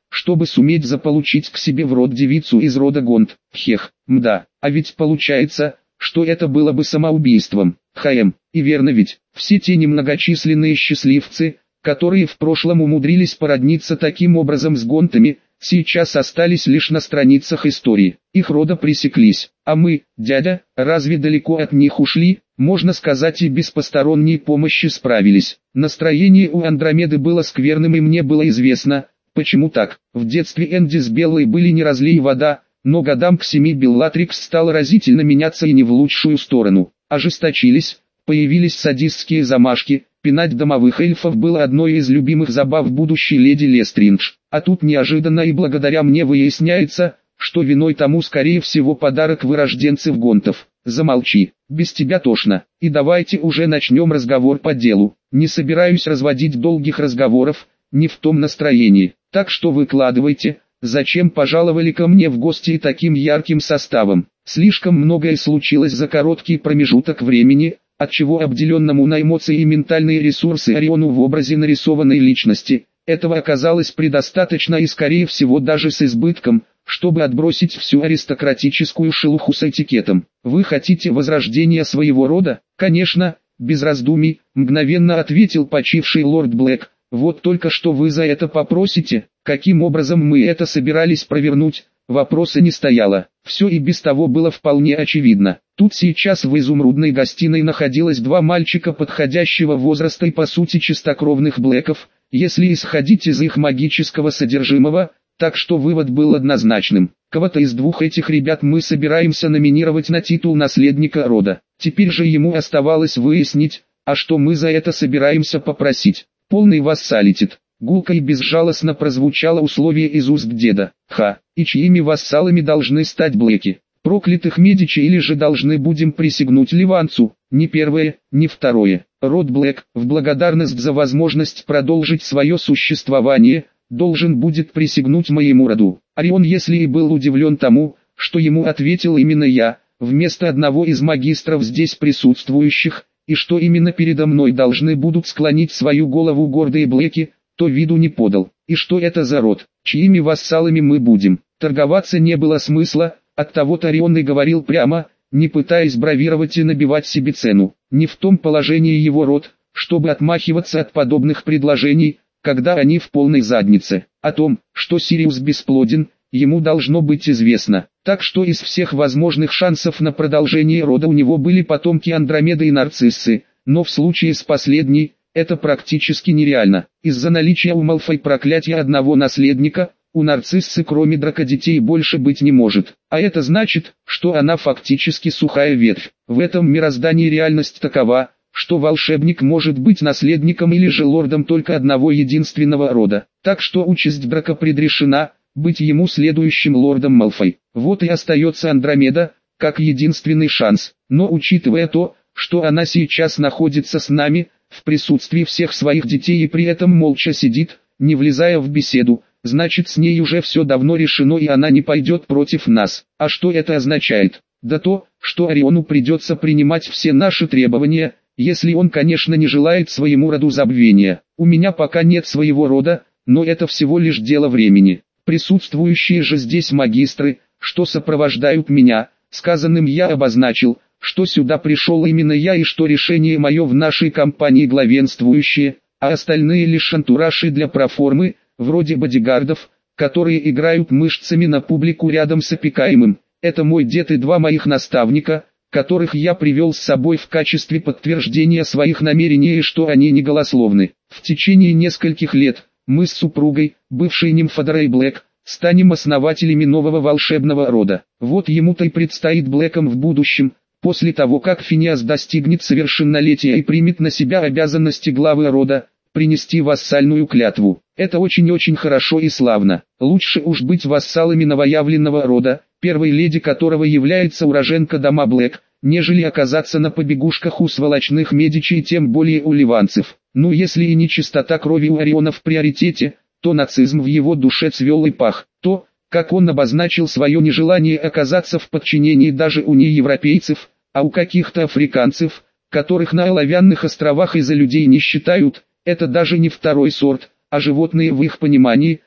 чтобы суметь заполучить к себе в род девицу из рода Гонт. Хех, мда, а ведь получается, что это было бы самоубийством. Хм, и верно ведь, все те немногочисленные счастливцы, которые в прошлом умудрились породниться таким образом с Гонтами, сейчас остались лишь на страницах истории. Их рода пресеклись, а мы, дядя, разве далеко от них ушли? Можно сказать, и без посторонней помощи справились. Настроение у Андромеды было скверным, и мне было известно, почему так. В детстве Энди с Беллой были не разлей вода, но годам к семи Беллатрикс стала разительно меняться и не в лучшую сторону. Ожесточились, появились садистские замашки, пинать домовых эльфов было одной из любимых забав будущей леди Лестридж. А тут неожиданно и благодаря мне выясняется, что виной тому скорее всего подарок вырожденцев Гонтов. Замолчи, без тебя тошно, и давайте уже начнем разговор по делу. Не собираюсь разводить долгих разговоров, не в том настроении, так что выкладывайте, зачем пожаловали ко мне в гости таким ярким составом. Слишком многое случилось за короткий промежуток времени, отчего обделенному на эмоции и ментальные ресурсы Ориону в образе нарисованной личности, этого оказалось предостаточно и скорее всего даже с избытком, чтобы отбросить всю аристократическую шелуху с этикетом. Вы хотите возрождения своего рода? Конечно, без раздумий, мгновенно ответил почивший лорд Блэк. Вот только что вы за это попросите, каким образом мы это собирались провернуть? Вопроса не стояло, все и без того было вполне очевидно. Тут сейчас в изумрудной гостиной находилось два мальчика подходящего возраста и по сути чистокровных Блэков, если исходить из их магического содержимого, так что вывод был однозначным. Кого-то из двух этих ребят мы собираемся номинировать на титул наследника рода. Теперь же ему оставалось выяснить, а что мы за это собираемся попросить. Полный вассалитет. Гулко и безжалостно прозвучало условие из уст деда. Ха, и чьими вассалами должны стать Блэки? Проклятых Медичи или же должны будем присягнуть Ливанцу? Ни первое, ни второе. Род Блэк, в благодарность за возможность продолжить свое существование, должен будет присягнуть моему роду. Орион, если и был удивлен тому, что ему ответил именно я, вместо одного из магистров здесь присутствующих, и что именно передо мной должны будут склонить свою голову гордые Блэки, то виду не подал. И что это за род, чьими вассалами мы будем? Торговаться не было смысла, оттого-то Орион и говорил прямо, не пытаясь бравировать и набивать себе цену. Не в том положении его род, чтобы отмахиваться от подобных предложений, когда они в полной заднице. О том, что Сириус бесплоден, ему должно быть известно. Так что из всех возможных шансов на продолжение рода у него были потомки Андромеды и Нарциссы, но в случае с последней, это практически нереально. Из-за наличия у Малфой проклятия одного наследника, у Нарциссы кроме дракодетей больше быть не может. А это значит, что она фактически сухая ветвь. В этом мироздании реальность такова, что волшебник может быть наследником или же лордом только одного единственного рода. Так что участь Драко предрешена, быть ему следующим лордом Малфой. Вот и остается Андромеда, как единственный шанс. Но учитывая то, что она сейчас находится с нами, в присутствии всех своих детей и при этом молча сидит, не влезая в беседу, значит с ней уже все давно решено и она не пойдет против нас. А что это означает? Да то, что Ориону придется принимать все наши требования, если он, конечно, не желает своему роду забвения. У меня пока нет своего рода, но это всего лишь дело времени. Присутствующие же здесь магистры, что сопровождают меня, сказанным я обозначил, что сюда пришел именно я и что решение мое в нашей компании главенствующее, а остальные лишь антуражи для проформы, вроде бодигардов, которые играют мышцами на публику рядом с опекаемым. Это мой дед и два моих наставника, которых я привел с собой в качестве подтверждения своих намерений и что они не голословны. В течение нескольких лет, мы с супругой, бывшей нимфодорой Блэк, станем основателями нового волшебного рода. Вот ему-то и предстоит Блэкам в будущем, после того как Финиас достигнет совершеннолетия и примет на себя обязанности главы рода, принести вассальную клятву. Это очень-очень хорошо и славно. Лучше уж быть вассалами новоявленного рода, первой леди которого является уроженка дома Блэк, нежели оказаться на побегушках у сволочных Медичи и тем более у ливанцев. Ну если и не чистота крови у Ориона в приоритете, то нацизм в его душе цвел и пах. То, как он обозначил свое нежелание оказаться в подчинении даже у неевропейцев, а у каких-то африканцев, которых на оловянных островах из-за людей не считают, это даже не второй сорт, а животные в их понимании,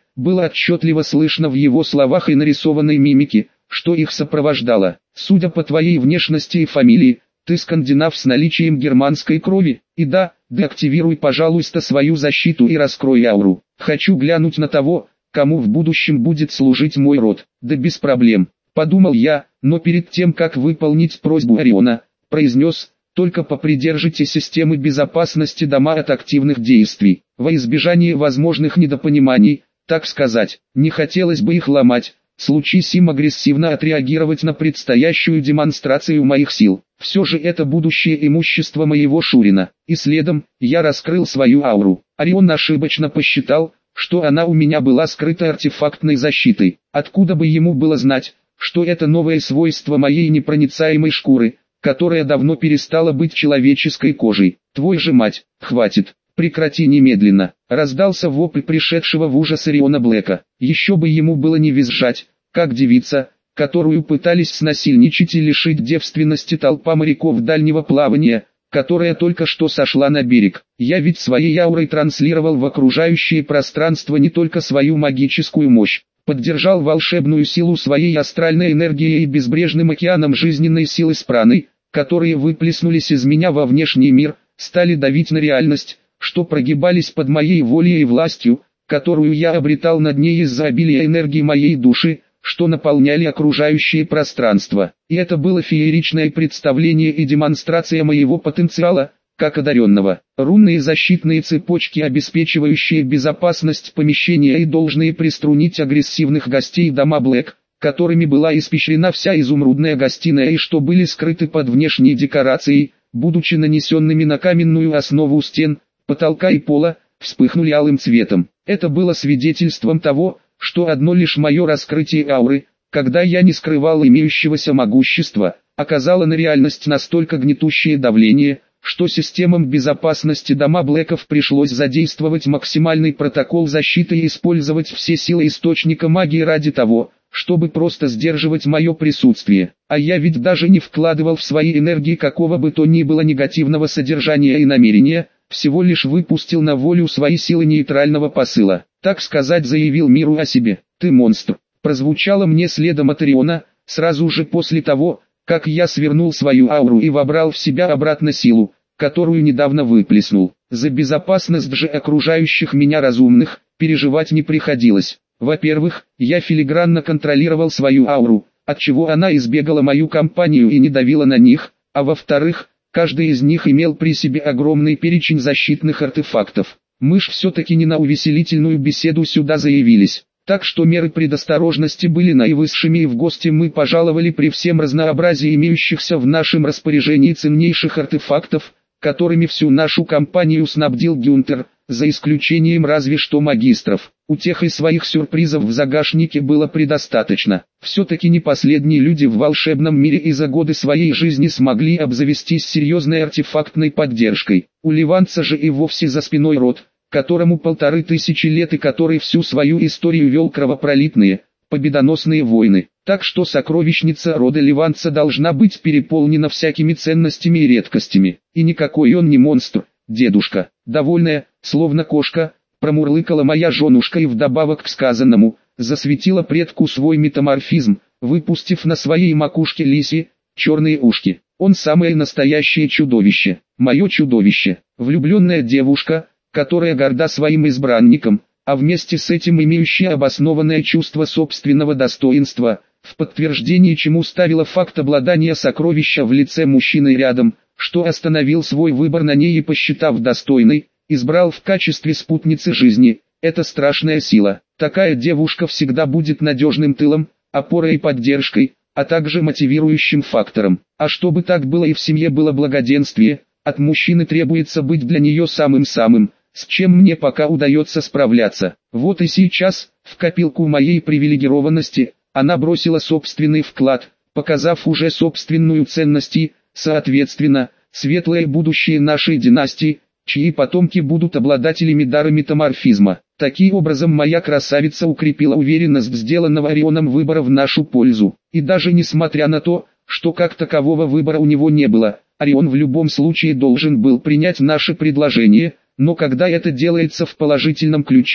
было отчетливо слышно в его словах и нарисованной мимике, что их сопровождало. Судя по твоей внешности и фамилии, ты скандинав с наличием германской крови. И да, деактивируй, пожалуйста, свою защиту и раскрой ауру. Хочу глянуть на того, кому в будущем будет служить мой род. Да без проблем, подумал я, но перед тем, как выполнить просьбу Ориона, произнес: только попридержите системы безопасности дома от активных действий, во избежание возможных недопониманий, так сказать. Не хотелось бы их ломать, случись им агрессивно отреагировать на предстоящую демонстрацию моих сил. Все же это будущее имущество моего Шурина. И следом, я раскрыл свою ауру. Орион ошибочно посчитал, что она у меня была скрыта артефактной защитой. Откуда бы ему было знать, что это новое свойство моей непроницаемой шкуры, которая давно перестала быть человеческой кожей. Твой же мать, хватит, прекрати немедленно. Раздался вопль пришедшего в ужас Ориона Блэка. Еще бы ему было не визжать, как девица, которую пытались снасильничать и лишить девственности толпа моряков дальнего плавания, которая только что сошла на берег. Я ведь своей аурой транслировал в окружающее пространство не только свою магическую мощь, поддержал волшебную силу своей астральной энергией и безбрежным океаном жизненной силы с праной, которые выплеснулись из меня во внешний мир, стали давить на реальность, что прогибались под моей волей и властью, которую я обретал над ней из-за обилия энергии моей души, что наполняли окружающее пространство. И это было фееричное представление и демонстрация моего потенциала, как одаренного. Рунные защитные цепочки, обеспечивающие безопасность помещения и должные приструнить агрессивных гостей дома Блэк, которыми была испещрена вся изумрудная гостиная и что были скрыты под внешней декорацией, будучи нанесенными на каменную основу стен, потолка и пола, вспыхнули алым цветом. Это было свидетельством того, что одно лишь мое раскрытие ауры, когда я не скрывал имеющегося могущества, оказало на реальность настолько гнетущее давление, что системам безопасности дома Блэков пришлось задействовать максимальный протокол защиты и использовать все силы источника магии ради того, чтобы просто сдерживать мое присутствие. А я ведь даже не вкладывал в свои энергии какого бы то ни было негативного содержания и намерения, всего лишь выпустил на волю свои силы нейтрального посыла. Так сказать, заявил миру о себе. «Ты монстр», прозвучало мне следом от Ориона, сразу же после того, как я свернул свою ауру и вобрал в себя обратно силу, которую недавно выплеснул. За безопасность же окружающих меня разумных переживать не приходилось. Во-первых, я филигранно контролировал свою ауру, отчего она избегала мою компанию и не давила на них, а во-вторых, каждый из них имел при себе огромный перечень защитных артефактов. Мы ж все-таки не на увеселительную беседу сюда заявились. Так что меры предосторожности были наивысшими, и в гости мы пожаловали при всем разнообразии имеющихся в нашем распоряжении ценнейших артефактов, которыми всю нашу компанию снабдил Гюнтер, за исключением разве что магистров. Утех и своих сюрпризов в загашнике было предостаточно. Все-таки не последние люди в волшебном мире и за годы своей жизни смогли обзавестись серьезной артефактной поддержкой. У ливанца же и вовсе за спиной род, которому полторы тысячи лет и который всю свою историю вел кровопролитные, победоносные войны. Так что сокровищница рода ливанца должна быть переполнена всякими ценностями и редкостями. И никакой он не монстр, дедушка. Довольная, словно кошка, промурлыкала моя женушка и вдобавок к сказанному, засветила предку свой метаморфизм, выпустив на своей макушке лиси, черные ушки. Он самое настоящее чудовище, мое чудовище, влюбленная девушка, которая горда своим избранником, а вместе с этим имеющая обоснованное чувство собственного достоинства, в подтверждение чему ставила факт обладания сокровища в лице мужчины рядом, что остановил свой выбор на ней и, посчитав достойной, избрал в качестве спутницы жизни. Это страшная сила. Такая девушка всегда будет надежным тылом, опорой и поддержкой, а также мотивирующим фактором. А чтобы так было и в семье было благоденствие, от мужчины требуется быть для нее самым-самым, с чем мне пока удается справляться. Вот и сейчас, в копилку моей привилегированности, она бросила собственный вклад, показав уже собственную ценность и, соответственно, светлое будущее нашей династии, чьи потомки будут обладателями дара метаморфизма. Таким образом моя красавица укрепила уверенность сделанного Орионом выбора в нашу пользу. И даже несмотря на то, что как такового выбора у него не было, Орион в любом случае должен был принять наше предложение, но когда это делается в положительном ключе,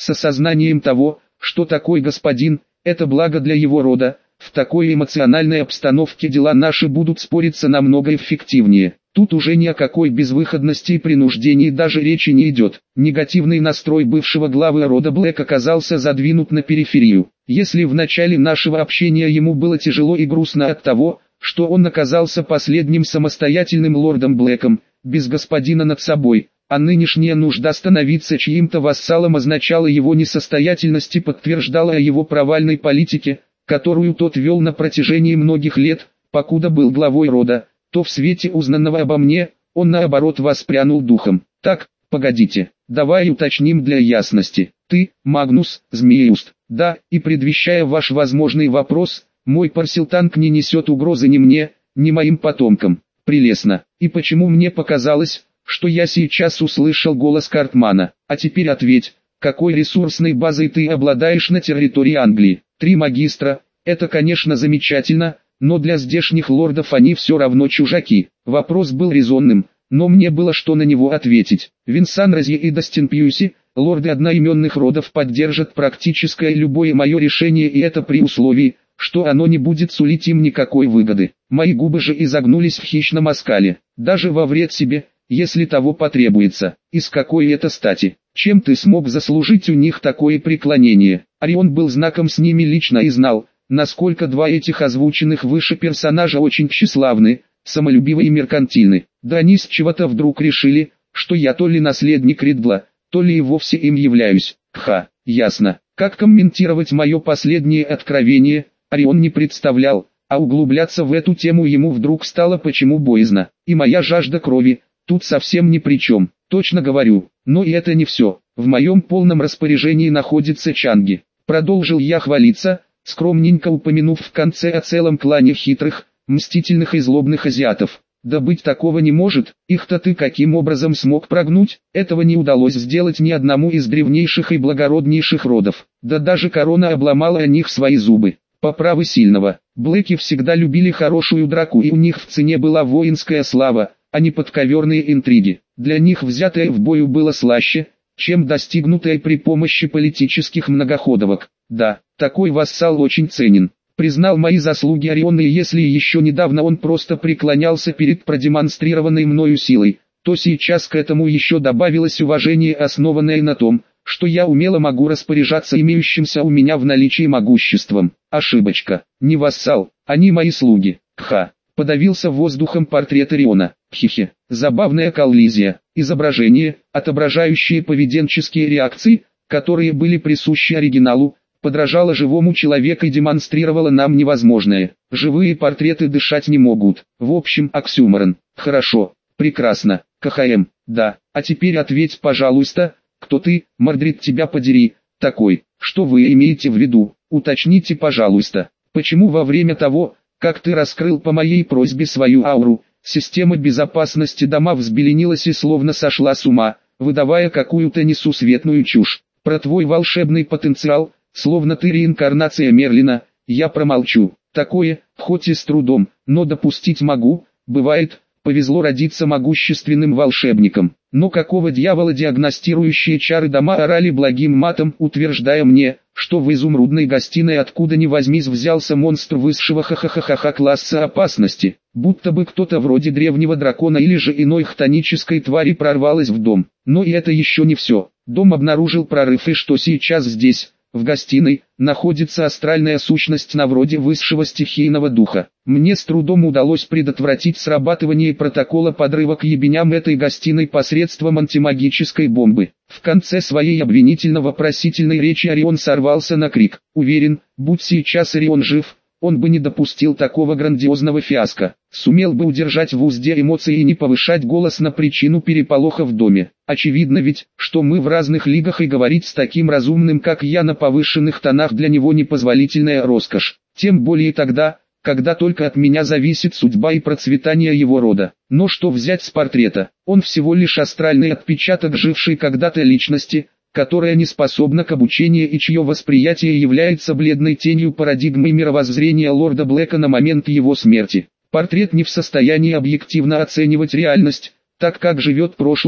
с осознанием того, что такой господин – это благо для его рода. В такой эмоциональной обстановке дела наши будут спориться намного эффективнее. Тут уже ни о какой безвыходности и принуждении даже речи не идет. Негативный настрой бывшего главы рода Блэк оказался задвинут на периферию. Если в начале нашего общения ему было тяжело и грустно от того, что он оказался последним самостоятельным лордом Блэком, без господина над собой, а нынешняя нужда становиться чьим-то вассалом означала его несостоятельность и подтверждала о его провальной политике, которую тот вел на протяжении многих лет, покуда был главой рода, то в свете узнанного обо мне, он наоборот воспрянул духом. Так, погодите, давай уточним для ясности. Ты, Магнус, Змееуст, да, и предвещая ваш возможный вопрос, мой Парселтанг не несет угрозы ни мне, ни моим потомкам. Прелестно. И почему мне показалось, что я сейчас услышал голос Картмана? А теперь ответь, какой ресурсной базой ты обладаешь на территории Англии? Три магистра, это конечно замечательно, но для здешних лордов они все равно чужаки. Вопрос был резонным, но мне было что на него ответить. Винсан Розье и Дастин Пьюси, лорды одноименных родов, поддержат практическое любое мое решение, и это при условии, что оно не будет сулить им никакой выгоды. Мои губы же изогнулись в хищном оскале, даже во вред себе, если того потребуется. И с какой это стати? Чем ты смог заслужить у них такое преклонение? Орион был знаком с ними лично и знал, насколько два этих озвученных выше персонажа очень тщеславны, самолюбивы и меркантильны. Да они с чего-то вдруг решили, что я то ли наследник Ридла, то ли и вовсе им являюсь. Ха, ясно. Как комментировать мое последнее откровение, Орион не представлял, а углубляться в эту тему ему вдруг стало почему боязно. И моя жажда крови тут совсем ни при чем, точно говорю. Но и это не все. В моем полном распоряжении находится Чанги. Продолжил я хвалиться, скромненько упомянув в конце о целом клане хитрых, мстительных и злобных азиатов. Да быть такого не может, их-то ты каким образом смог прогнуть? Этого не удалось сделать ни одному из древнейших и благороднейших родов. Да даже корона обломала о них свои зубы. По праву сильного, Блэки всегда любили хорошую драку, и у них в цене была воинская слава, а не подковерные интриги. Для них взятое в бою было слаще, чем достигнутое при помощи политических многоходовок. Да, такой вассал очень ценен. Признал мои заслуги Орион, и если еще недавно он просто преклонялся перед продемонстрированной мною силой, то сейчас к этому еще добавилось уважение, основанное на том, что я умело могу распоряжаться имеющимся у меня в наличии могуществом. Ошибочка. Не вассал, они мои слуги. Кха. Подавился воздухом портрет Ориона. Хихи. Забавная коллизия. Изображение, отображающее поведенческие реакции, которые были присущи оригиналу, подражало живому человеку и демонстрировало нам невозможное. Живые портреты дышать не могут. В общем, оксюморон. Хорошо. Прекрасно. КХМ. Да. А теперь ответь, пожалуйста, кто ты, Мордрид, тебя подери, такой? Что вы имеете в виду? Уточните, пожалуйста. Почему во время того, как ты раскрыл по моей просьбе свою ауру, система безопасности дома взбеленилась и словно сошла с ума, выдавая какую-то несусветную чушь? Про твой волшебный потенциал, словно ты реинкарнация Мерлина, я промолчу. Такое, хоть и с трудом, но допустить могу. Бывает, повезло родиться могущественным волшебником. Но какого дьявола диагностирующие чары дома орали благим матом, утверждая мне, что в изумрудной гостиной откуда ни возьмись взялся монстр высшего ха-ха-ха-ха класса опасности, будто бы кто-то вроде древнего дракона или же иной хтонической твари прорвалась в дом. Но и это еще не все. Дом обнаружил прорыв, и что сейчас здесь, в гостиной, находится астральная сущность на вроде высшего стихийного духа. Мне с трудом удалось предотвратить срабатывание протокола подрыва к ебеням этой гостиной посредством антимагической бомбы. В конце своей обвинительно-вопросительной речи Орион сорвался на крик. Уверен, будь сейчас Орион жив, он бы не допустил такого грандиозного фиаско. Сумел бы удержать в узде эмоции и не повышать голос на причину переполоха в доме. Очевидно ведь, что мы в разных лигах, и говорить с таким разумным, как я, на повышенных тонах для него непозволительная роскошь. Тем более тогда, когда только от меня зависит судьба и процветание его рода. Но что взять с портрета? Он всего лишь астральный отпечаток жившей когда-то личности, которая не способна к обучению и чье восприятие является бледной тенью парадигмы мировоззрения лорда Блэка на момент его смерти. Портрет не в состоянии объективно оценивать реальность, так как живет прошлым,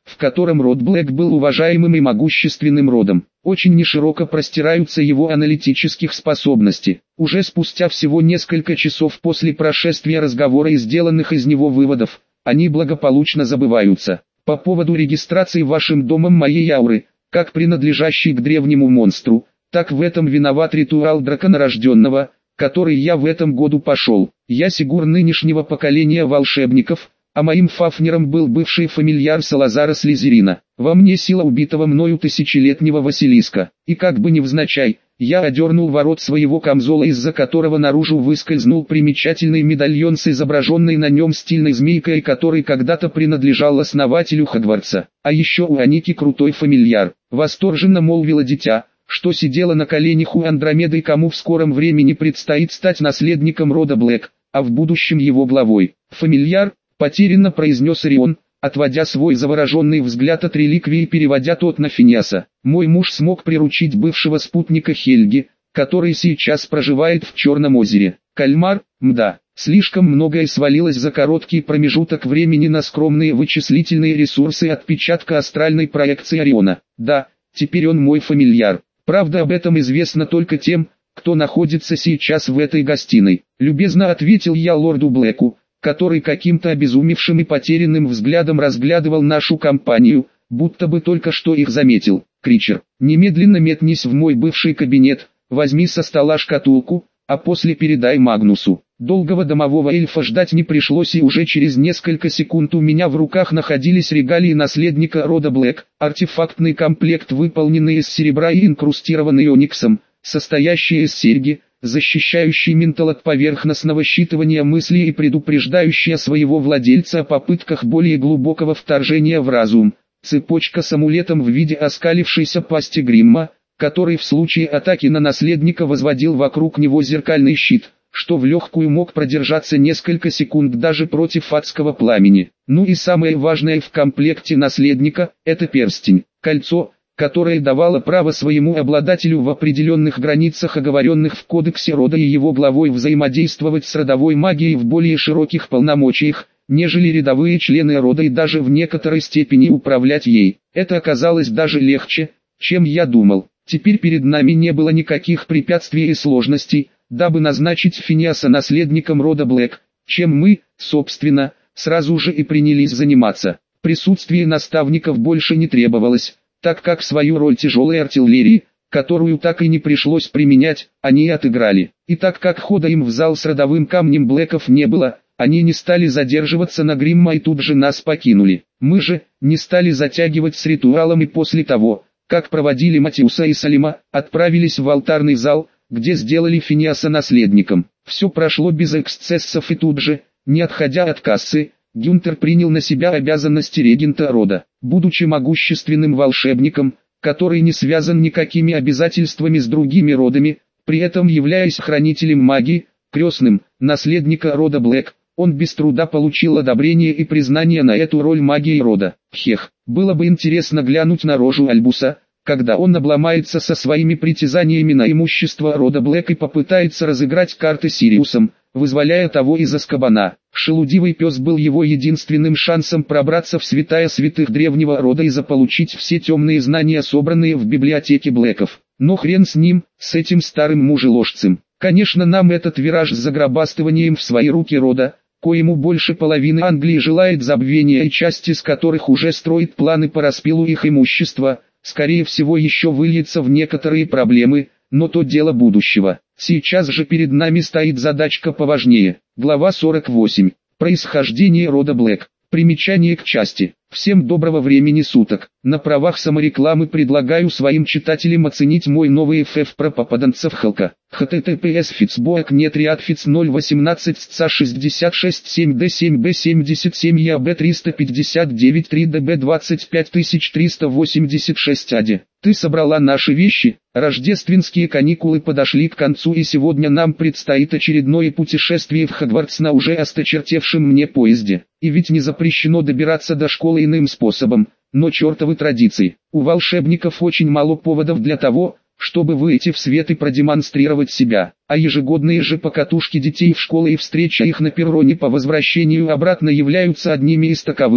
в котором род Блэк был уважаемым и могущественным родом. Очень нешироко простираются его аналитических способности. Уже спустя всего несколько часов после прошествия разговора и сделанных из него выводов, они благополучно забываются. По поводу регистрации вашим домом моей ауры, как принадлежащей к древнему монстру, так в этом виноват ритуал драконорожденного, который я в этом году пошел. Я сигур нынешнего поколения волшебников, а моим фафнером был бывший фамильяр Салазара Слизерина. Во мне сила убитого мною тысячелетнего Василиска, и как бы невзначай, я одернул ворот своего камзола, из-за которого наружу выскользнул примечательный медальон с изображенной на нем стильной змейкой, который когда-то принадлежал основателю Хогвартса. А еще у Аники крутой фамильяр, восторженно молвило дитя, что сидела на коленях у Андромеды, кому в скором времени предстоит стать наследником рода Блэк, а в будущем его главой. «Фамильяр», — потерянно произнес Орион, отводя свой завороженный взгляд от реликвии и переводя тот на Финиаса. «Мой муж смог приручить бывшего спутника Хельги, который сейчас проживает в Черном озере. Кальмар, мда, слишком многое свалилось за короткий промежуток времени на скромные вычислительные ресурсы отпечатка астральной проекции Ориона. Да, теперь он мой фамильяр. Правда, об этом известно только тем, кто находится сейчас в этой гостиной», — любезно ответил я лорду Блэку, который каким-то обезумевшим и потерянным взглядом разглядывал нашу компанию, будто бы только что их заметил. «Кричер, немедленно метнись в мой бывший кабинет, возьми со стола шкатулку, а после передай Магнусу». Долгого домового эльфа ждать не пришлось, и уже через несколько секунд у меня в руках находились регалии наследника рода Блэк, артефактный комплект, выполненный из серебра и инкрустированный ониксом, состоящий из серьги, защищающий ментал от поверхностного считывания мыслей и предупреждающая своего владельца о попытках более глубокого вторжения в разум, цепочка с амулетом в виде оскалившейся пасти Гримма, который в случае атаки на наследника возводил вокруг него зеркальный щит, что в легкую мог продержаться несколько секунд даже против адского пламени. Ну и самое важное в комплекте наследника – это перстень, кольцо, которое давало право своему обладателю в определенных границах, оговоренных в кодексе рода и его главой, взаимодействовать с родовой магией в более широких полномочиях, нежели рядовые члены рода, и даже в некоторой степени управлять ей. Это оказалось даже легче, чем я думал. Теперь перед нами не было никаких препятствий и сложностей, дабы назначить Финиаса наследником рода Блэк, чем мы, собственно, сразу же и принялись заниматься. Присутствие наставников больше не требовалось, так как свою роль тяжелой артиллерии, которую так и не пришлось применять, они отыграли. И так как хода им в зал с родовым камнем Блэков не было, они не стали задерживаться на Гримма и тут же нас покинули. Мы же не стали затягивать с ритуалом, и после того, как проводили Матиуса и Салима, отправились в алтарный зал, где сделали Финиаса наследником. Все прошло без эксцессов, и тут же, не отходя от кассы, Гюнтер принял на себя обязанности регента рода. Будучи могущественным волшебником, который не связан никакими обязательствами с другими родами, при этом являясь хранителем магии, крестным, наследника рода Блэк, он без труда получил одобрение и признание на эту роль магии рода. Хех, было бы интересно глянуть на рожу Альбуса, когда он обломается со своими притязаниями на имущество рода Блэк и попытается разыграть карты Сириусом, вызволяя того из Азкабана. Шелудивый пес был его единственным шансом пробраться в святая святых древнего рода и заполучить все темные знания, собранные в библиотеке Блэков. Но хрен с ним, с этим старым мужеложцем. Конечно, нам этот вираж с загробастыванием в свои руки рода, коему больше половины Англии желает забвения и часть из которых уже строит планы по распилу их имущества, скорее всего еще выльется в некоторые проблемы, но то дело будущего. Сейчас же перед нами стоит задачка поважнее. Глава сорок восемь. Происхождение рода Блэк. Примечание к части. Всем доброго времени суток. На правах саморекламы предлагаю своим читателям оценить мой новый эф эф про попаданцев Халка. https фицбоек нет ряд фиц ноль восемнадцать сца шестьдесят шесть семь д семь б семьдесят семь яб триста пятьдесят девять три дб двадцать пять тысяч триста восемьдесят шесть ади. Ты собрала наши вещи, рождественские каникулы подошли к концу, и сегодня нам предстоит очередное путешествие в Хогвартс на уже осточертевшем мне поезде. И ведь не запрещено добираться до школы иным способом, но чертовы традиции. У волшебников очень мало поводов для того, чтобы выйти в свет и продемонстрировать себя, а ежегодные же покатушки детей в школе и встреча их на перроне по возвращению обратно являются одними из таковых,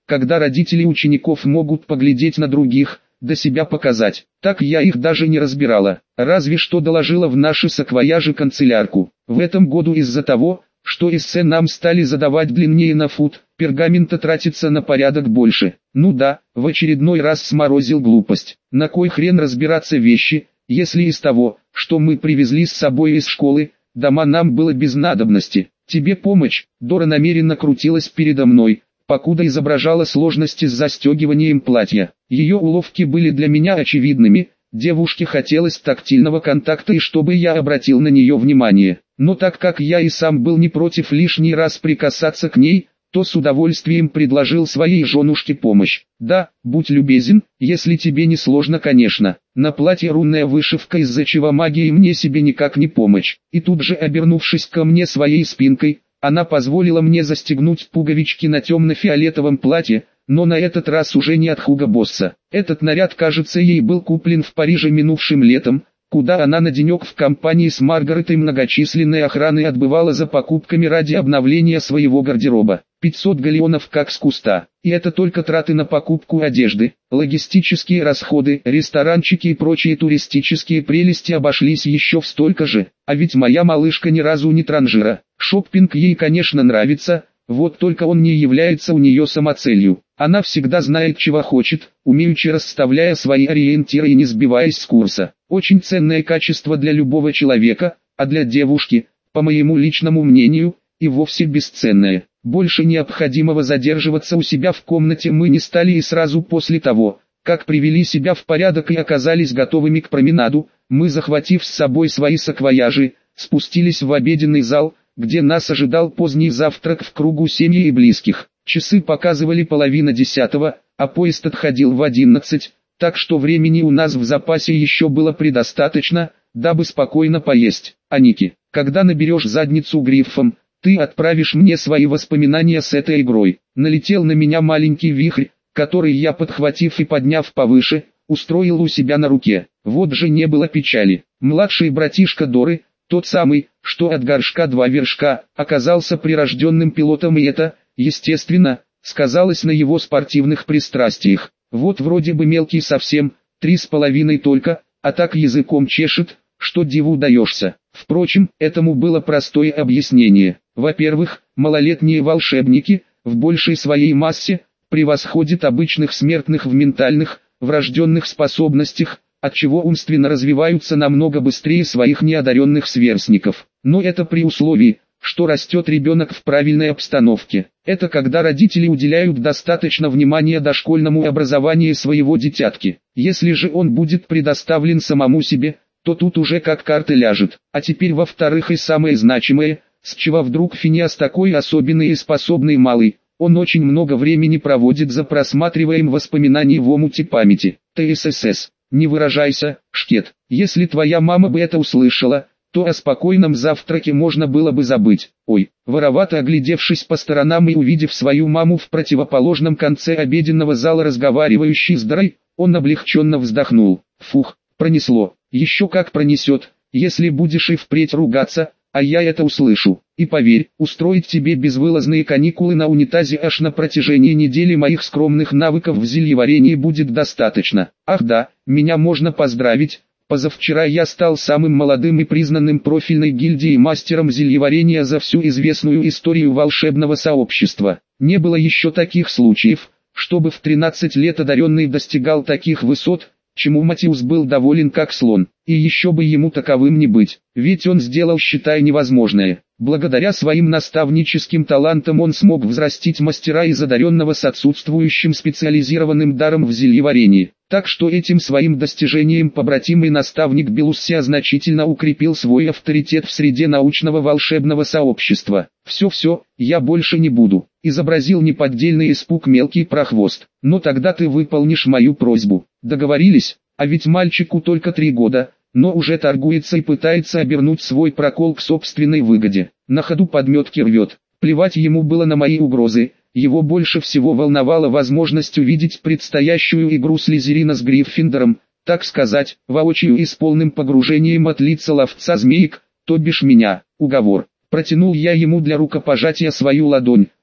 когда родители учеников могут поглядеть на других, да себя показать. Так я их даже не разбирала, разве что доложила в наши саквояжи канцелярку. В этом году из-за того, что эссе нам стали задавать длиннее на фут, пергамента тратится на порядок больше. Ну да, в очередной раз сморозил глупость. На кой хрен разбираться вещи, если из того, что мы привезли с собой из школы, дома нам было без надобности. Тебе помощь. Дора намеренно крутилась передо мной, покуда изображала сложности с застегиванием платья. Ее уловки были для меня очевидными, девушке хотелось тактильного контакта и чтобы я обратил на нее внимание. Но так как я и сам был не против лишний раз прикасаться к ней, то с удовольствием предложил своей женушке помощь. Да, будь любезен, если тебе не сложно, конечно. На платье рунная вышивка, из-за чего магии мне себе никак не помочь. И тут же, обернувшись ко мне своей спинкой, она позволила мне застегнуть пуговички на темно-фиолетовом платье, но на этот раз уже не от Хуго Босса. Этот наряд, кажется, ей был куплен в Париже минувшим летом, куда она на денек в компании с Маргаретой многочисленной охраны отбывала за покупками ради обновления своего гардероба. пятьсот галеонов как с куста. И это только траты на покупку одежды, логистические расходы, ресторанчики и прочие туристические прелести обошлись еще в столько же. А ведь моя малышка ни разу не транжира. Шоппинг ей, конечно, нравится, вот только он не является у нее самоцелью. Она всегда знает, чего хочет, умеючи расставляя свои ориентиры и не сбиваясь с курса. Очень ценное качество для любого человека, а для девушки, по моему личному мнению, и вовсе бесценное. Больше необходимого задерживаться у себя в комнате мы не стали, и сразу после того, как привели себя в порядок и оказались готовыми к променаду, мы, захватив с собой свои саквояжи, спустились в обеденный зал, где нас ожидал поздний завтрак в кругу семьи и близких. Часы показывали половина десятого, а поезд отходил в одиннадцать, так что времени у нас в запасе еще было предостаточно, дабы спокойно поесть. А Ники, когда наберешь задницу грифом, ты отправишь мне свои воспоминания с этой игрой. Налетел на меня маленький вихрь, который я, подхватив и подняв повыше, устроил у себя на руке. Вот же не было печали. Младший братишка Доры, тот самый, что от горшка два вершка, оказался прирожденным пилотом, и это, естественно, сказалось на его спортивных пристрастиях. Вот вроде бы мелкий совсем, три с половиной только, а так языком чешет, что диву даешься. Впрочем, этому было простое объяснение. Во-первых, малолетние волшебники, в большей своей массе, превосходят обычных смертных в ментальных, врожденных способностях, отчего умственно развиваются намного быстрее своих неодаренных сверстников. Но это при условии, что растет ребенок в правильной обстановке. Это когда родители уделяют достаточно внимания дошкольному образованию своего дитятки. Если же он будет предоставлен самому себе, то тут уже как карты ляжет. А теперь, во-вторых, и самое значимое, с чего вдруг Финиас такой особенный и способный малый, он очень много времени проводит за просматриваем воспоминаний в омуте памяти. ТССС. Не выражайся, Шкет. Если твоя мама бы это услышала, то о спокойном завтраке можно было бы забыть. Ой, воровато оглядевшись по сторонам и увидев свою маму в противоположном конце обеденного зала разговаривающей с Дорой, он облегченно вздохнул. Фух, пронесло. Еще как пронесет, если будешь и впредь ругаться, а я это услышу. И поверь, устроить тебе безвылазные каникулы на унитазе аж на протяжении недели моих скромных навыков в зельеварении будет достаточно. Ах да, меня можно поздравить. Позавчера я стал самым молодым и признанным профильной гильдией мастером зельеварения за всю известную историю волшебного сообщества. Не было еще таких случаев, чтобы в тринадцать лет одаренный достигал таких высот, чему Матиус был доволен как слон. И еще бы ему таковым не быть, ведь он сделал, считай, невозможное. Благодаря своим наставническим талантам он смог взрастить мастера из одаренного с отсутствующим специализированным даром в зельеварении. Так что этим своим достижением побратимый наставник Белуссия значительно укрепил свой авторитет в среде научного волшебного сообщества. «Все-все, я больше не буду», — изобразил неподдельный испуг мелкий прохвост. «Но тогда ты выполнишь мою просьбу. Договорились? А ведь мальчику только три года, но уже торгуется и пытается обернуть свой прокол к собственной выгоде. На ходу подметки рвет. Плевать ему было на мои угрозы. Его больше всего волновала возможность увидеть предстоящую игру Слизерина с Гриффиндором, так сказать, воочию и с полным погружением от лица ловца змеек, то бишь меня. Уговор. Протянул я ему для рукопожатия свою ладонь,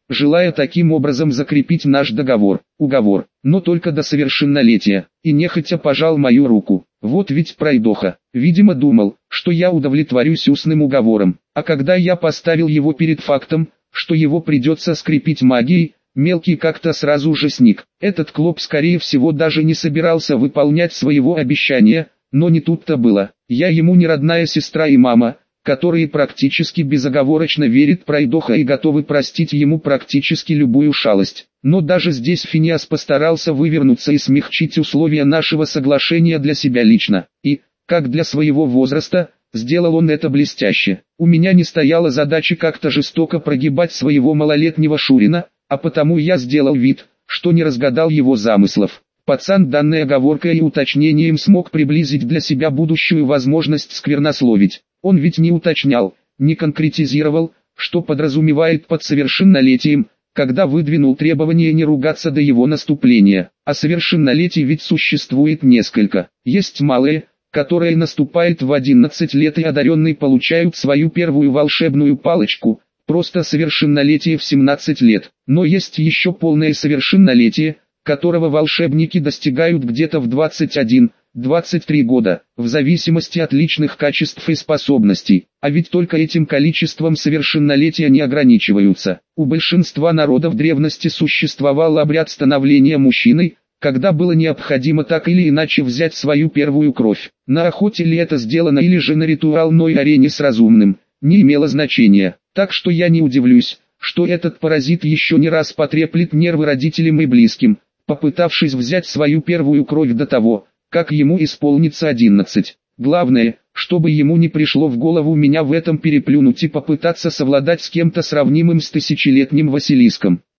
желая таким образом закрепить наш договор, уговор, но только до совершеннолетия, и нехотя пожал мою руку. Вот ведь пройдоха, видимо думал, что я удовлетворюсь устным уговором, а когда я поставил его перед фактом, что его придется скрепить магией, мелкий как-то сразу же сник. Этот клоп скорее всего даже не собирался выполнять своего обещания, но не тут-то было. Я ему не родная сестра и мама, которые практически безоговорочно верят пройдоха и готовы простить ему практически любую шалость. Но даже здесь Финиас постарался вывернуться и смягчить условия нашего соглашения для себя лично. И, как для своего возраста, сделал он это блестяще. У меня не стояла задача как-то жестоко прогибать своего малолетнего Шурина, а потому я сделал вид, что не разгадал его замыслов. Пацан данной оговоркой и уточнением смог приблизить для себя будущую возможность сквернословить. Он ведь не уточнял, не конкретизировал, что подразумевает под совершеннолетием, когда выдвинул требование не ругаться до его наступления. А совершеннолетий ведь существует несколько. Есть малые, которые наступают в одиннадцать лет и одаренные получают свою первую волшебную палочку, просто совершеннолетие в семнадцать лет. Но есть еще полное совершеннолетие, которого волшебники достигают где-то в двадцать один — двадцать три года, в зависимости от личных качеств и способностей. А ведь только этим количеством совершеннолетия не ограничиваются. У большинства народов древности существовал обряд становления мужчиной, когда было необходимо так или иначе взять свою первую кровь. На охоте ли это сделано или же на ритуальной арене с разумным, не имело значения. Так что я не удивлюсь, что этот паразит еще не раз потреплет нервы родителям и близким, попытавшись взять свою первую кровь до того, как ему исполнится одиннадцать. Главное, чтобы ему не пришло в голову меня в этом переплюнуть и попытаться совладать с кем-то сравнимым с тысячелетним Василиском.